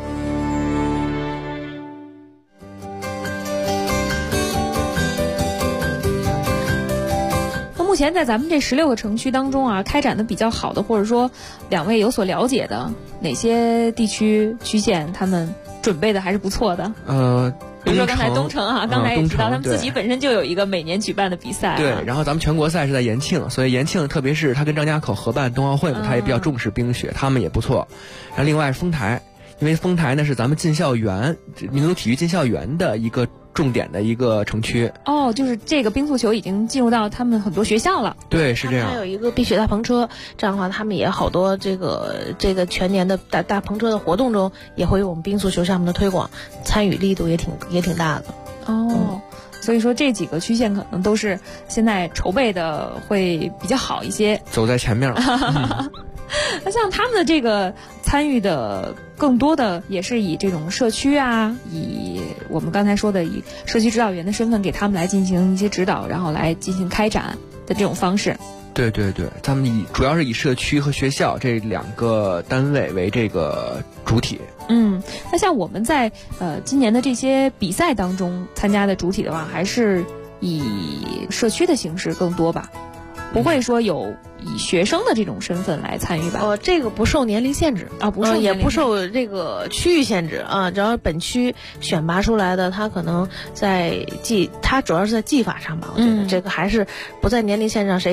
目前在咱们这16个城区当中啊，开展的比较好的，或者说2位有所了解的哪些地区区县，他们准备的还是不错的？比如说刚才东城啊，刚才也知道他们自己本身就有一个每年举办的比赛。 对，然后咱们全国赛是在延庆，所以延庆特别是他跟张家口合办冬奥会嘛，他也比较重视冰雪，他们也不错。然后另外是丰台，因为丰台呢是咱们进校园民族体育进校园的一个重点的一个城区。 就是这个冰速球已经进入到他们很多学校了。 对，是这样。 还有一个冰雪大篷车，这样的话他们也好多这个全年的大篷车的活动中，也会有我们冰速球项目的推广，参与力度也挺大的。 所以说这几个区县可能都是现在筹备的会比较好一些， 走在前面了。 那像他们的这个参与的更多的也是以这种社区啊，以我们刚才说的以社区指导员的身份给他们来进行一些指导，然后来进行开展的这种方式。 对对对，他们主要是以社区和学校这2个单位为这个主体。 那像我们在今年的这些比赛当中参加的主体的话，还是以社区的形式更多吧？不会说有以学生的这种身份来参与吧？ 这个不受年龄限制啊，不受也不受这个区域限制啊。只要本区选拔出来的，他可能他主要是在技法上吧。我觉得这个还是不在年龄线上，谁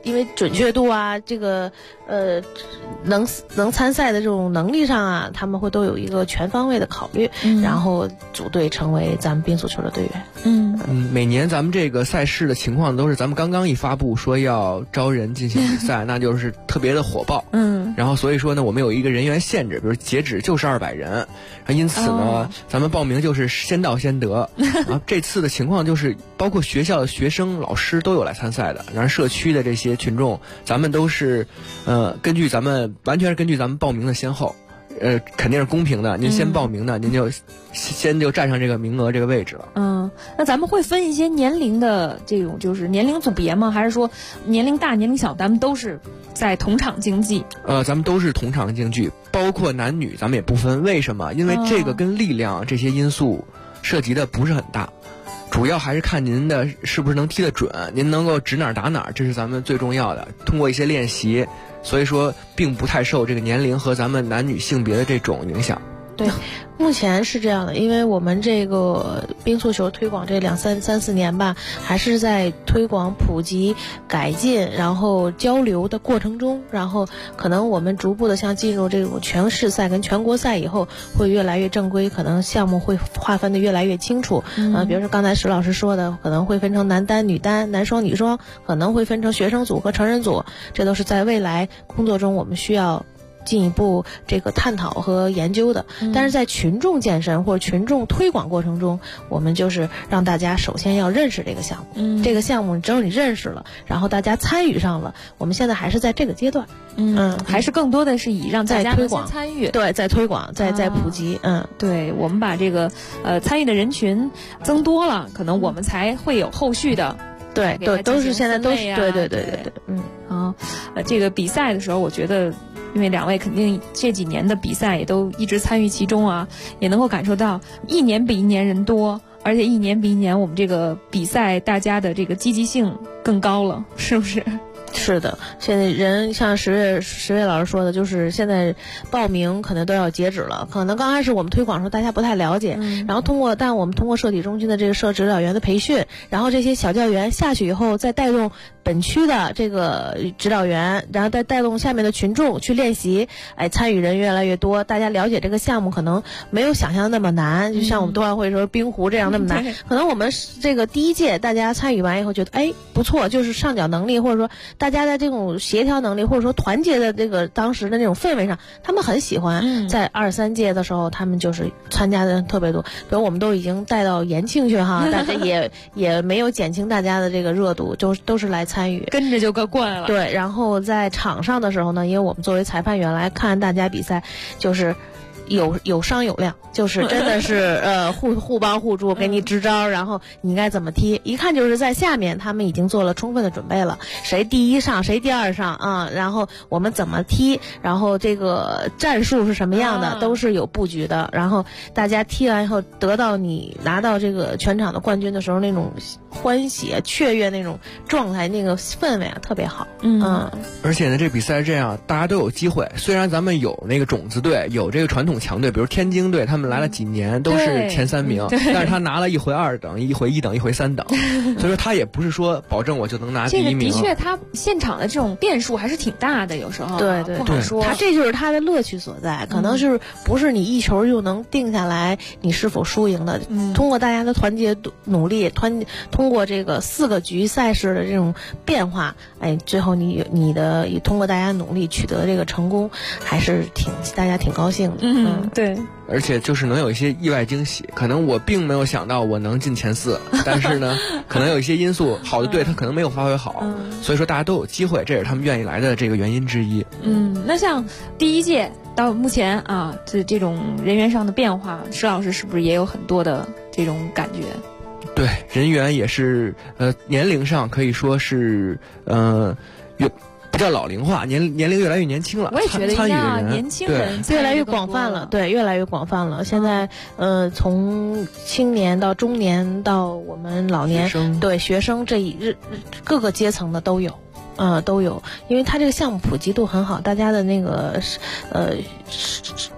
因为准确度啊，这个能参赛的这种能力上啊，他们会都有一个全方位的考虑，然后组队成为咱们冰足球的队员。 每年咱们这个赛事的情况都是咱们刚刚一发布说要招人进行比赛，那就是特别的火爆。然后所以说呢，我们有一个人员限制，比如截止就是200人，因此呢，咱们报名就是先到先得。这次的情况就是包括学校的学生、老师都有来参赛的，然后社区的这些群众，咱们都是完全是根据咱们报名的先后。肯定是公平的。您先报名的，您就先占上这个名额这个位置了。 那咱们会分一些年龄的这种就是年龄组别吗？还是说年龄大年龄小咱们都是在同场竞技？ 咱们都是同场竞技，包括男女咱们也不分。为什么？因为这个跟力量这些因素涉及的不是很大。主要还是看您的是不是能踢得准，您能够指哪儿打哪儿，这是咱们最重要的。通过一些练习，所以说并不太受这个年龄和咱们男女性别的这种影响。 对，目前是这样的，因为我们这个冰足球推广这三四年吧，还是在推广、普及、改进，然后交流的过程中，然后可能我们逐步的像进入这种全市赛跟全国赛以后，会越来越正规，可能项目会划分的越来越清楚。比如说刚才石老师说的，可能会分成男单、女单、男双、女双，可能会分成学生组和成人组，这都是在未来工作中我们需要进一步这个探讨和研究的。但是在群众健身或者群众推广过程中，我们就是让大家首先要认识这个项目。这个项目只有你认识了，然后大家参与上了，我们现在还是在这个阶段。 还是更多的是以让大家推广参与， 对，在推广，在普及。 对，我们把这个参与的人群增多了，可能我们才会有后续的。 对，都是现在都是对。 这个比赛的时候，我觉得。因为两位肯定这几年的比赛也都一直参与其中啊，也能够感受到一年比一年人多，而且一年比一年我们这个比赛大家的这个积极性更高了，是不是？ 是的，现在人像十月老师说的，就是现在报名可能都要截止了。可能刚开始我们推广的时候大家不太了解，然后但我们通过社体中心的这个社指导员的培训，然后这些小教员下去以后，再带动本区的这个指导员，然后再带动下面的群众去练习，参与人越来越多，大家了解这个项目可能没有想象的那么难，就像我们冬奥会说冰壶这样那么难。可能我们这个第一届大家参与完以后觉得不错，就是上脚能力或者说大家的这种协调能力或者说团结的这个当时的那种氛围上，他们很喜欢。在2、3届的时候，他们就是参加的人特别多，比如我们都已经带到延庆去哈，大家也没有减轻大家的这个热度，都是来参与， 跟着就过来了。 对，然后在场上的时候呢，因为我们作为裁判员来看大家比赛，就是有商有量，就是真的是互帮互助，给你支招，然后你应该怎么踢，一看就是在下面他们已经做了充分的准备了，谁第一上谁第二上啊，然后我们怎么踢，然后这个战术是什么样的，都是有布局的。然后大家踢完以后得到你拿到这个全场的冠军的时候，那种欢喜雀跃那种状态，那个氛围啊特别好。 而且呢，这比赛是这样，大家都有机会。虽然咱们有那个种子队，有这个传统强队，比如天津队，他们来了几年都是前3名，但是他拿了一回2等，一回1等，一回3等，所以说他也不是说保证我就能拿第1名。 的确，他现场的这种变数还是挺大的，有时候对不好说。 他这就是他的乐趣所在，可能是不是你一球就能定下来你是否输赢的。通过大家的团结努力，通过这个4个局赛事的这种变化，最后你通过大家努力取得这个成功，还是大家挺高兴的。 对。 而且就是能有一些意外惊喜，可能我并没有想到我能进前4，但是呢，可能有一些因素，好的队他可能没有发挥好，所以说大家都有机会，这也是他们愿意来的这个原因之一。 那像第1届到目前啊，这种人员上的变化，石老师是不是也有很多的这种感觉？ 对，人员也是年龄上可以说是不叫老龄化，年龄越来越年轻了。 我也觉得参与的人年轻人越来越广泛了，对，越来越广泛了。现在从青年到中年到我们老年，对学生各个阶层的都有。因为它这个项目普及度很好，大家的那个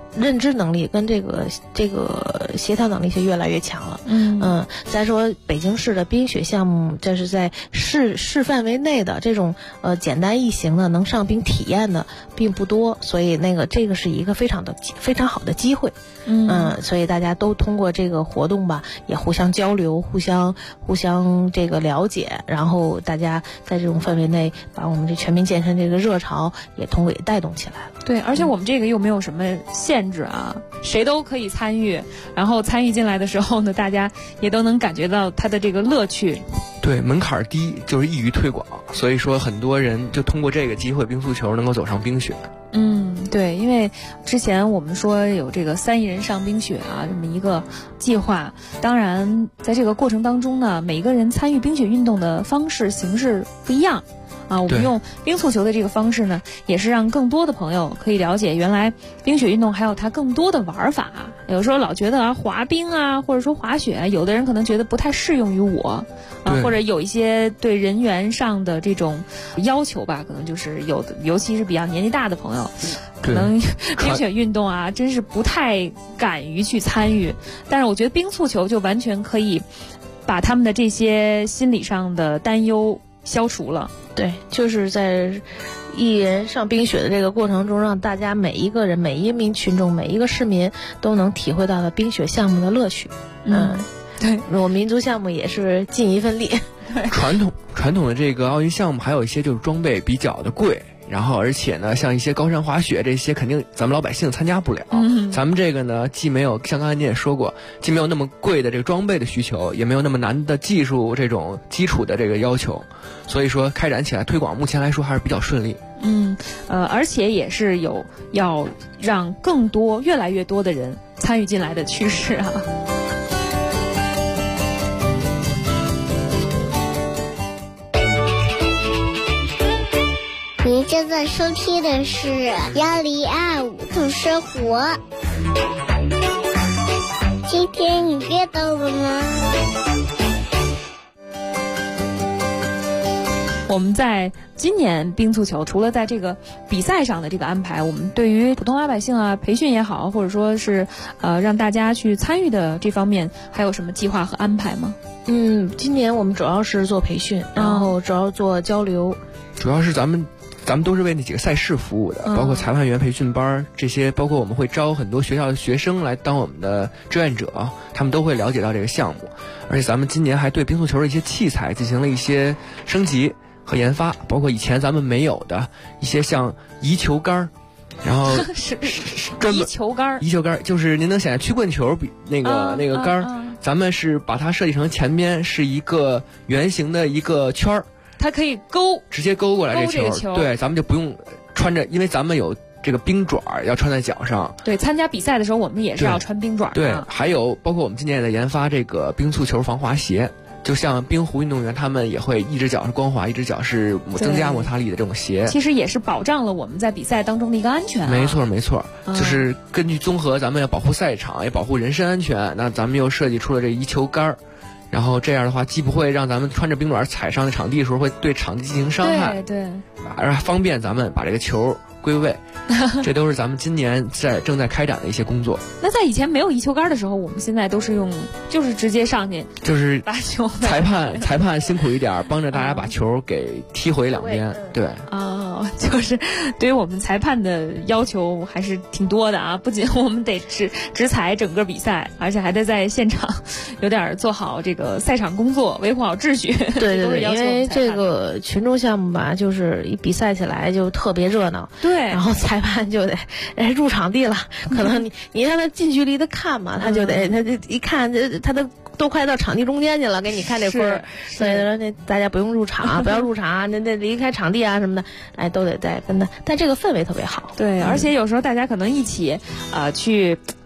认知能力跟这个协调能力就越来越强了。再说北京市的冰雪项目，这是在市范围内的这种简单易行的能上冰体验的并不多，所以这个是一个非常好的机会。所以大家都通过这个活动吧，也互相交流，互相这个了解，然后大家在这种氛围内，把我们这全民健身这个热潮也带动起来了。 对，而且我们这个又没有什么限制啊，谁都可以参与，然后参与进来的时候呢，大家也都能感觉到它的这个乐趣。 对，门槛低，就是易于推广，所以说很多人就通过这个机会，冰速球能够走上冰雪。 对，因为之前我们说有这个3亿人上冰雪啊这么一个计划，当然在这个过程当中呢，每一个人参与冰雪运动的方式形式不一样。我们用冰速球的这个方式呢，也是让更多的朋友可以了解原来冰雪运动还有它更多的玩法。有时候老觉得滑冰啊，或者说滑雪，有的人可能觉得不太适用于我，或者有一些对人员上的这种要求吧，可能就是有的，尤其是比较年纪大的朋友，可能冰雪运动啊，真是不太敢于去参与。但是我觉得冰速球就完全可以把他们的这些心理上的担忧消除了。 对，就是在1亿人上冰雪的这个过程中，让大家每一个人、每一名群众、每一个市民都能体会到了冰雪项目的乐趣。 对， 我民族项目也是尽一份力。 传统的这个奥运项目还有一些就是装备比较的贵，然后而且呢，像一些高山滑雪这些，肯定咱们老百姓参加不了。咱们这个呢，既没有像刚才您也说过，既没有那么贵的这个装备的需求，也没有那么难的技术这种基础的这个要求，所以说开展起来推广，目前来说还是比较顺利。 而且也是有要让越来越多的人参与进来的趋势啊。 您正在收听的是1025度生活。今天你变动了吗？ 我们在今年冰速球除了在这个比赛上的这个安排，我们对于普通老百姓啊培训也好，或者说是让大家去参与的这方面，还有什么计划和安排吗？ 今年我们主要是做培训，然后主要做交流。 主要是咱们都是为那几个赛事服务的，包括裁判员培训班这些，包括我们会招很多学校的学生来当我们的志愿者，他们都会了解到这个项目。而且咱们今年还对冰速球的一些器材进行了一些升级和研发，包括以前咱们没有的一些像移球杆，然后移球杆就是您能想象曲棍球比那个杆，咱们是把它设计成前边是一个圆形的一个圈儿， 它可以直接勾过来这个球，对，咱们就不用穿着，因为咱们有这个冰爪要穿在脚上。 对，参加比赛的时候我们也是要穿冰爪。 对，还有包括我们今年也在研发这个冰速球防滑鞋，就像冰壶运动员他们也会一只脚是光滑，一只脚是增加摩擦力的这种鞋， 其实也是保障了我们在比赛当中的一个安全。 没错，就是根据综合咱们要保护赛场，也保护人身安全，那咱们又设计出了这移球杆。然后这样的话，既不会让咱们穿着冰爪踩上的场地的时候会对场地进行伤害， 对， 而方便咱们把这个球归位，这都是咱们今年正在开展的一些工作。 那在以前没有移球杆的时候，我们现在都是就是直接上去， 就是把球。 裁判辛苦一点，帮着大家把球给踢回两边。对就是对于我们裁判的要求还是挺多的啊！不仅我们得执裁整个比赛，而且还得在现场有点做好这个赛场工作，维护好秩序。 对，因为这个群众项目吧，就是一比赛起来就特别热闹。 对， 然后裁判就得入场地了，可能你让他近距离的看嘛，他就得他就一看他都快到场地中间去了，给你看这分，所以说那大家不用入场，不要入场，那离开场地啊什么的，都得在跟他，但这个氛围特别好。 对，而且有时候大家可能一起去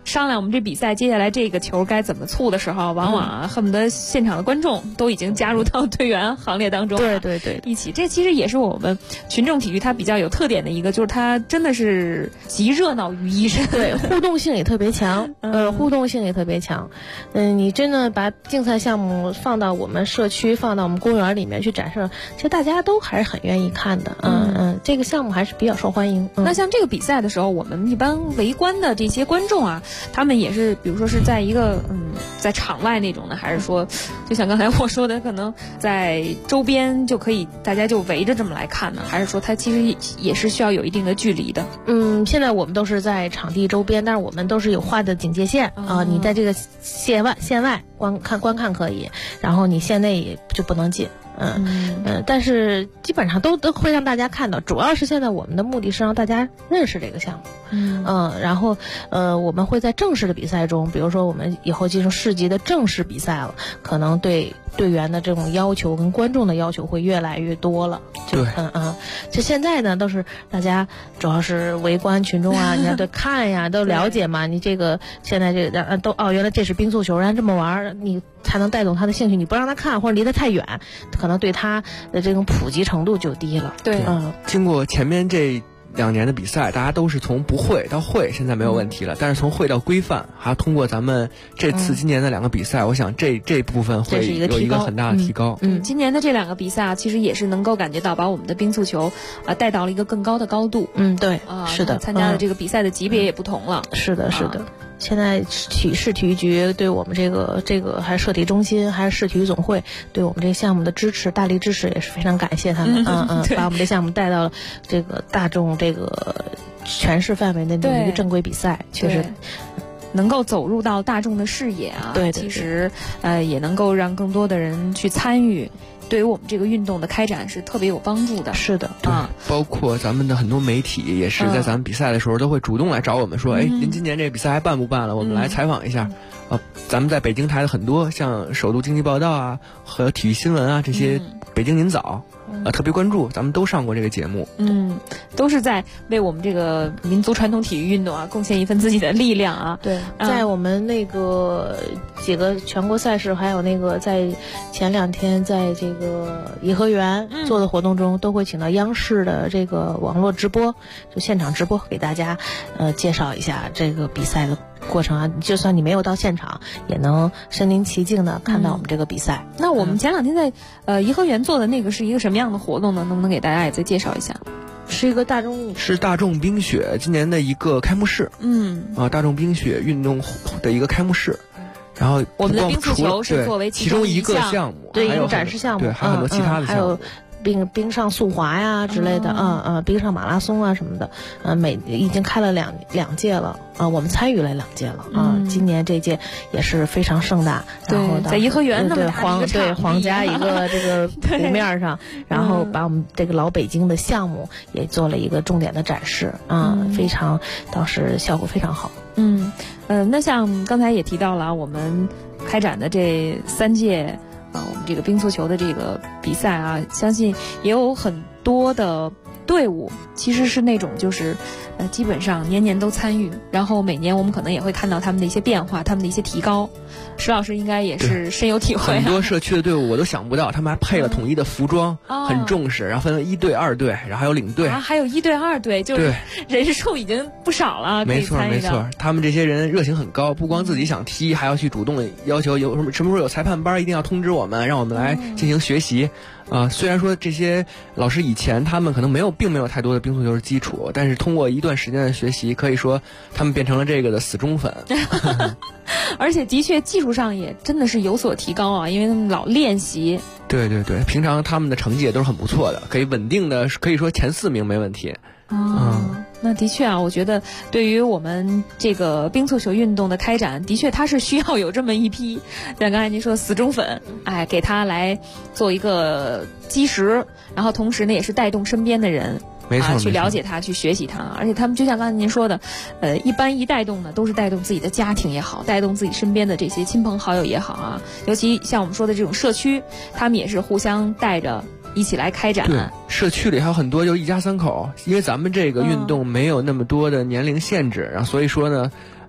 商量我们这比赛接下来这个球该怎么促的时候，往往恨不得现场的观众都已经加入到队员行列当中， 对对对， 一起。这其实也是我们群众体育它比较有特点的一个，就是它真的是集热闹于一身， 对，互动性也特别强，互动性也特别强。你真的把竞赛项目放到我们社区、放到我们公园里面去展示，其实大家都还是很愿意看的。这个项目还是比较受欢迎。 那像这个比赛的时候，我们一般围观的这些观众啊，他们也是，比如说是在一个在场外那种的，还是说，就像刚才我说的，可能在周边就可以大家就围着这么来看呢？还是说它其实也是需要有一定的距离的？ 现在我们都是在场地周边，但是我们都是有划的警戒线啊。你在这个线外观看可以，然后你线内也就不能进。但是基本上都会让大家看到，主要是现在我们的目的是让大家认识这个项目。然后我们会在正式的比赛中，比如说我们以后进入市级的正式比赛了，可能对队员的这种要求跟观众的要求会越来越多了。 对， 就现在呢，都是大家主要是围观群众啊，你看都看呀，都了解嘛。你这个现在这个都原来这是冰速球，让这么玩，你才能带动他的兴趣。你不让他看或者离得太远，可能对他的这种普及程度就低了。 对， 经过前面这2年的比赛，大家都是从不会到会，现在没有问题了。但是从会到规范，还要通过咱们这次今年的2个比赛，我想这部分会有一个很大的提高。 今年的这2个比赛啊，其实也是能够感觉到把我们的冰速球带到了一个更高的高度。 对，是的， 参加的这个比赛的级别也不同了。 是的，是的。现在市体育局对我们这个还是社体中心还是市体育总会对我们这个项目的支持，大力支持，也是非常感谢他们。把我们这项目带到了这个大众这个全市范围内的一个正规比赛，确实能够走入到大众的视野啊。 对， 其实也能够让更多的人去参与。对于我们这个运动的开展是特别有帮助的。 是的， 包括咱们的很多媒体也是在咱们比赛的时候都会主动来找我们说，您今年这个比赛还办不办了？我们来采访一下。咱们在北京台的很多像首都经济报道啊和体育新闻啊这些北京您早特别关注，咱们都上过这个节目。 都是在为我们这个民族传统体育运动啊贡献一份自己的力量啊。 对，在我们那个几个全国赛事，还有那个在前2天在这个颐和园做的活动中，都会请到央视的这个网络直播，就现场直播给大家介绍一下这个比赛的过程啊。就算你没有到现场，也能身临其境的看到我们这个比赛。 那我们前2天在颐和园做的那个是一个什么样的活动呢？能不能给大家也再介绍一下？ 是一个大众冰雪今年的一个开幕式。大众冰雪运动的一个开幕式。然后我们的冰速球是作为其中一个项目， 对，一个展示项目， 对，还有很多其他的项目。 冰上速滑呀之类的，冰上马拉松啊什么的，已经开了两届了，我们参与了2届了，今年这届也是非常盛大，然后在颐和园那么大皇家一个这个湖面上，然后把我们这个老北京的项目也做了一个重点的展示，非常当时效果非常好。 那像刚才也提到了，我们开展的这3届。我们这个冰速球的这个比赛啊，相信也有很多的队伍其实是那种就是基本上年年都参与，然后每年我们可能也会看到他们的一些变化，他们的一些提高。石老师应该也是深有体会。 很多社区的队伍我都想不到，他们还配了统一的服装，很重视，然后分为1队、2队，然后还有领队还有1队、2队，就是人数已经不少了。 没错没错，他们这些人热情很高，不光自己想踢，还要去主动的要求有什么时候有裁判班一定要通知我们，让我们来进行学习。虽然说这些老师以前他们可能并没有太多的冰速球的基础，但是通过一段时间的学习，可以说他们变成了这个的死忠粉。 而且的确技术上也真的是有所提高啊，因为他们老练习。 对对对，平常他们的成绩也都是很不错的，可以稳定的，可以说前4名没问题。 那的确啊，我觉得对于我们这个冰速球运动的开展，的确它是需要有这么一批，像刚才您说死忠粉，给他来做一个基石，然后同时呢也是带动身边的人。 没错， 去了解它，去学习它，而且他们就像刚才您说的，一般一带动呢，都是带动自己的家庭也好，带动自己身边的这些亲朋好友也好啊。尤其像我们说的这种社区，他们也是互相带着一起来开展。 对，社区里还有很多就一家3口，因为咱们这个运动没有那么多的年龄限制，然后所以说呢，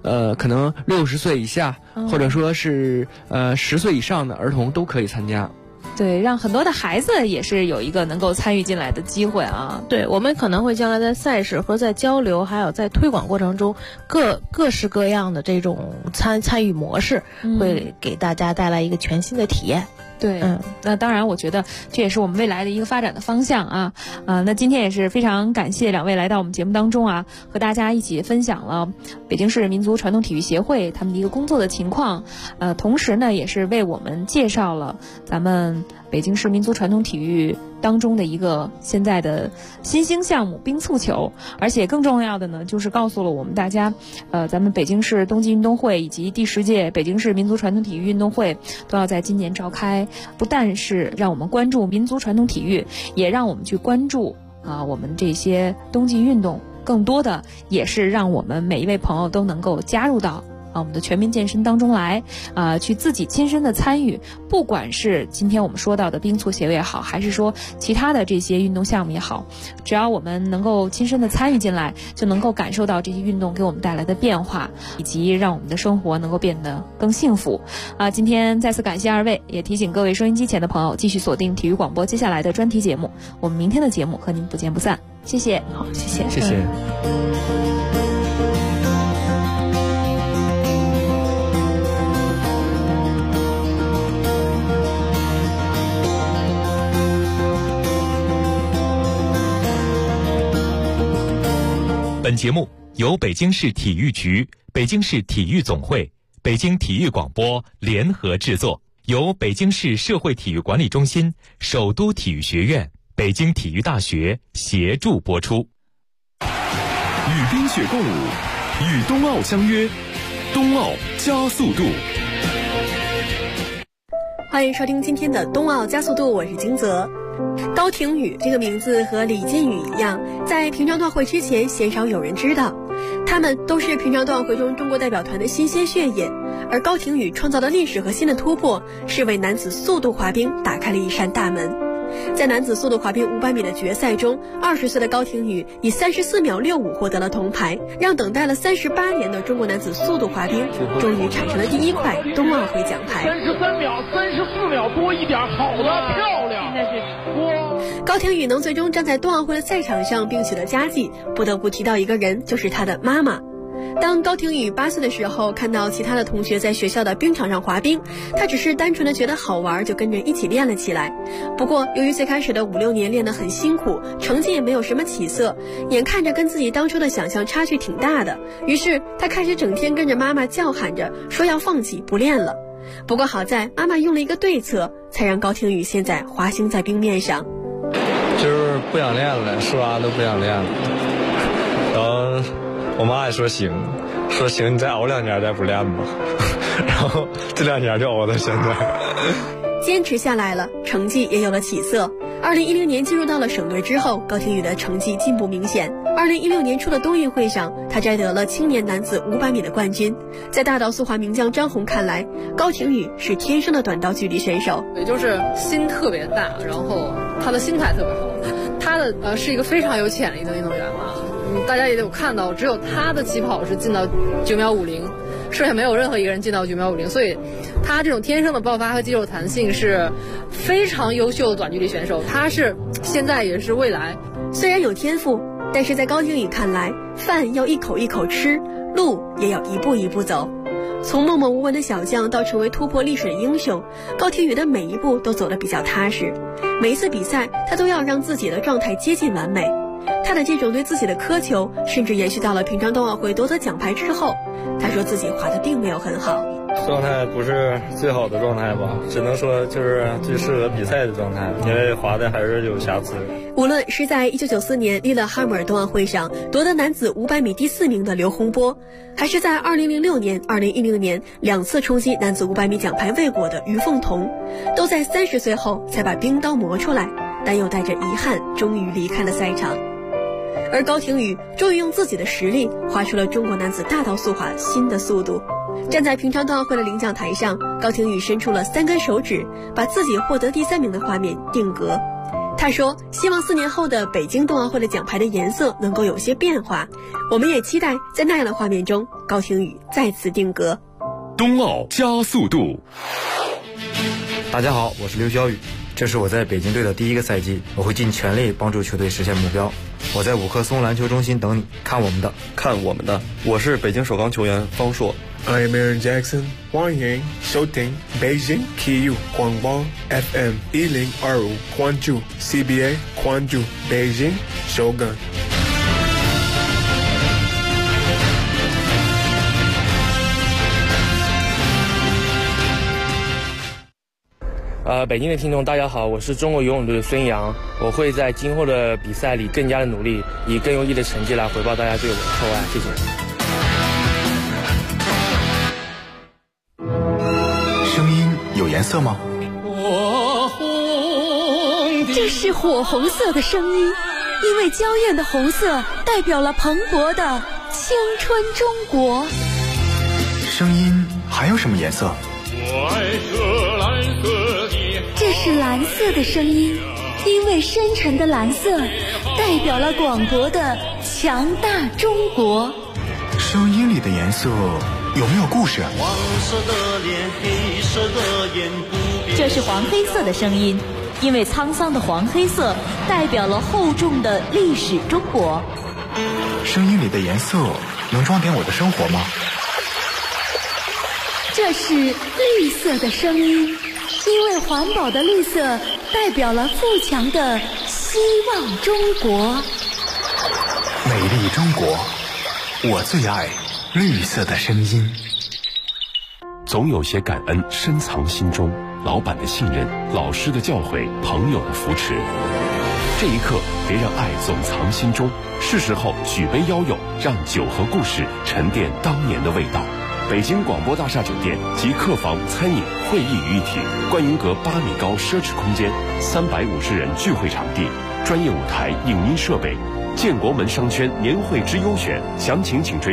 可能60岁以下，或者说是10岁以上的儿童都可以参加。 对，让很多的孩子也是有一个能够参与进来的机会啊。 对，我们可能会将来在赛事和在交流还有在推广过程中各式各样的这种参与模式，会给大家带来一个全新的体验。 对，那当然我觉得这也是我们未来的一个发展的方向啊。那今天也是非常感谢两位来到我们节目当中啊，和大家一起分享了北京市民族传统体育协会他们的一个工作的情况，同时呢也是为我们介绍了咱们北京市民族传统体育当中的一个现在的新兴项目冰蹴球，而且更重要的呢就是告诉了我们大家，咱们北京市冬季运动会以及第10届北京市民族传统体育运动会都要在今年召开，不但是让我们关注民族传统体育，也让我们去关注我们这些冬季运动，更多的也是让我们每一位朋友都能够加入到我们的全民健身当中来，去自己亲身的参与，不管是今天我们说到的冰蹴协也好，还是说其他的这些运动项目也好，只要我们能够亲身的参与进来，就能够感受到这些运动给我们带来的变化，以及让我们的生活能够变得更幸福。今天再次感谢二位，也提醒各位收音机前的朋友继续锁定体育广播接下来的专题节目，我们明天的节目和您不见不散。谢谢。 好，谢谢， 谢谢。 本节目由北京市体育局、北京市体育总会、北京体育广播联合制作，由北京市社会体育管理中心、首都体育学院、北京体育大学协助播出。 与冰雪共舞，与冬奥相约，冬奥加速度。 欢迎收听今天的冬奥加速度，我是金泽。高亭宇这个名字和李建宇一样，在平昌冬奥会之前鲜少有人知道，他们都是平常冬奥会中中国代表团的新鲜血液。而高亭宇创造的历史和新的突破，是为男子速度滑冰打开了一扇大门。在男子速度滑冰500米的决赛中，20岁的高亭宇以34秒65获得了铜牌，让等待了38年的中国男子速度滑冰终于产生了第一块冬奥会奖牌。 33秒、34秒多一点，好的，漂亮！现在是高亭宇能最终站在冬奥会的赛场上并取得佳绩，不得不提到一个人，就是他的妈妈。当高亭宇8岁的时候，看到其他的同学在学校的冰场上滑冰，他只是单纯的觉得好玩，就跟着一起练了起来。不过由于最开始的5、6年练得很辛苦，成绩也没有什么起色，眼看着跟自己当初的想象差距挺大的，于是他开始整天跟着妈妈叫喊着说要放弃不练了。不过好在妈妈用了一个对策，才让高亭宇现在滑行在冰面上。 就是不想练了，说啥都不想练了。然后我妈也说行，你再熬2年再不练吧。然后这2年就熬到现在。 坚持下来了，成绩也有了起色。2010年进入到了省队之后，高亭宇的成绩进步明显。2016年初的冬运会上，他摘得了青年男子500米的冠军。在大道速滑名将张红看来，高亭宇是天生的短道距离选手， 也就是心特别大，然后他的心态特别好。他的是一个非常有潜力的运动员嘛。大家也有看到，只有他的起跑是进到9秒50，剩下没有任何一个人进到9秒50，所以他这种天生的爆发和肌肉弹性是非常优秀的短距离选手，他是现在也是未来。 虽然有天赋，但是在高亭宇看来，饭要一口一口吃，路也要一步一步走。从默默无闻的小将到成为突破历史的英雄，高亭宇的每一步都走得比较踏实。每一次比赛，他都要让自己的状态接近完美。他的这种对自己的苛求，甚至延续到了平昌冬奥会夺得奖牌之后。他说自己滑得并没有很好， 状态不是最好的状态吧，只能说就是最适合比赛的状态，因为滑的还是有瑕疵。 无论是在1994年利勒哈姆尔冬奥会上夺得男子500米第4名的刘洪波，还是在2006年、2010年2次冲击男子500米奖牌未果的于凤彤，都在30岁后才把冰刀磨出来，但又带着遗憾终于离开了赛场。而高亭宇终于用自己的实力划出了中国男子大道速滑新的速度。站在平昌冬奥会的领奖台上，高亭宇伸出了3根手指，把自己获得第3名的画面定格。 他说希望4年后的北京冬奥会的奖牌的颜色能够有些变化，我们也期待在那样的画面中高亭宇再次定格。 冬奥加速度。 大家好，我是刘晓宇，这是我在北京队的第1个赛季，我会尽全力帮助球队实现目标。我在五棵松篮球中心等你，看我们的， 看我们的。我是北京首钢球员方硕。 I'm Aaron Jackson， 欢迎收听北京体育广播 FM 1025，关注 CBA， 关注北京首钢。 北京的听众大家好，我是中国游泳队的孙杨，我会在今后的比赛里更加的努力，以更优异的成绩来回报大家对我的厚爱，谢谢。 声音有颜色吗？ 这是火红色的声音，因为娇艳的红色代表了蓬勃的青春中国。 声音还有什么颜色？ 这是蓝色的声音，因为深沉的蓝色代表了广博的强大中国。 声音里的颜色有没有故事？ 黄色的脸，黑色的眼，这是黄黑色的声音，因为沧桑的黄黑色代表了厚重的历史中国。 声音里的颜色能装点我的生活吗？ 这是绿色的声音，因为环保的绿色代表了富强的希望中国。 美丽中国，我最爱绿色的声音。 总有些感恩深藏心中，老板的信任，老师的教诲，朋友的扶持。这一刻，别让爱总藏心中，是时候举杯邀友，让酒和故事沉淀当年的味道。北京广播大厦酒店集客房、餐饮、会议于一体，观云阁8米高奢侈空间，350人聚会场地，专业舞台、影音设备，建国门商圈年会之优选，详情请追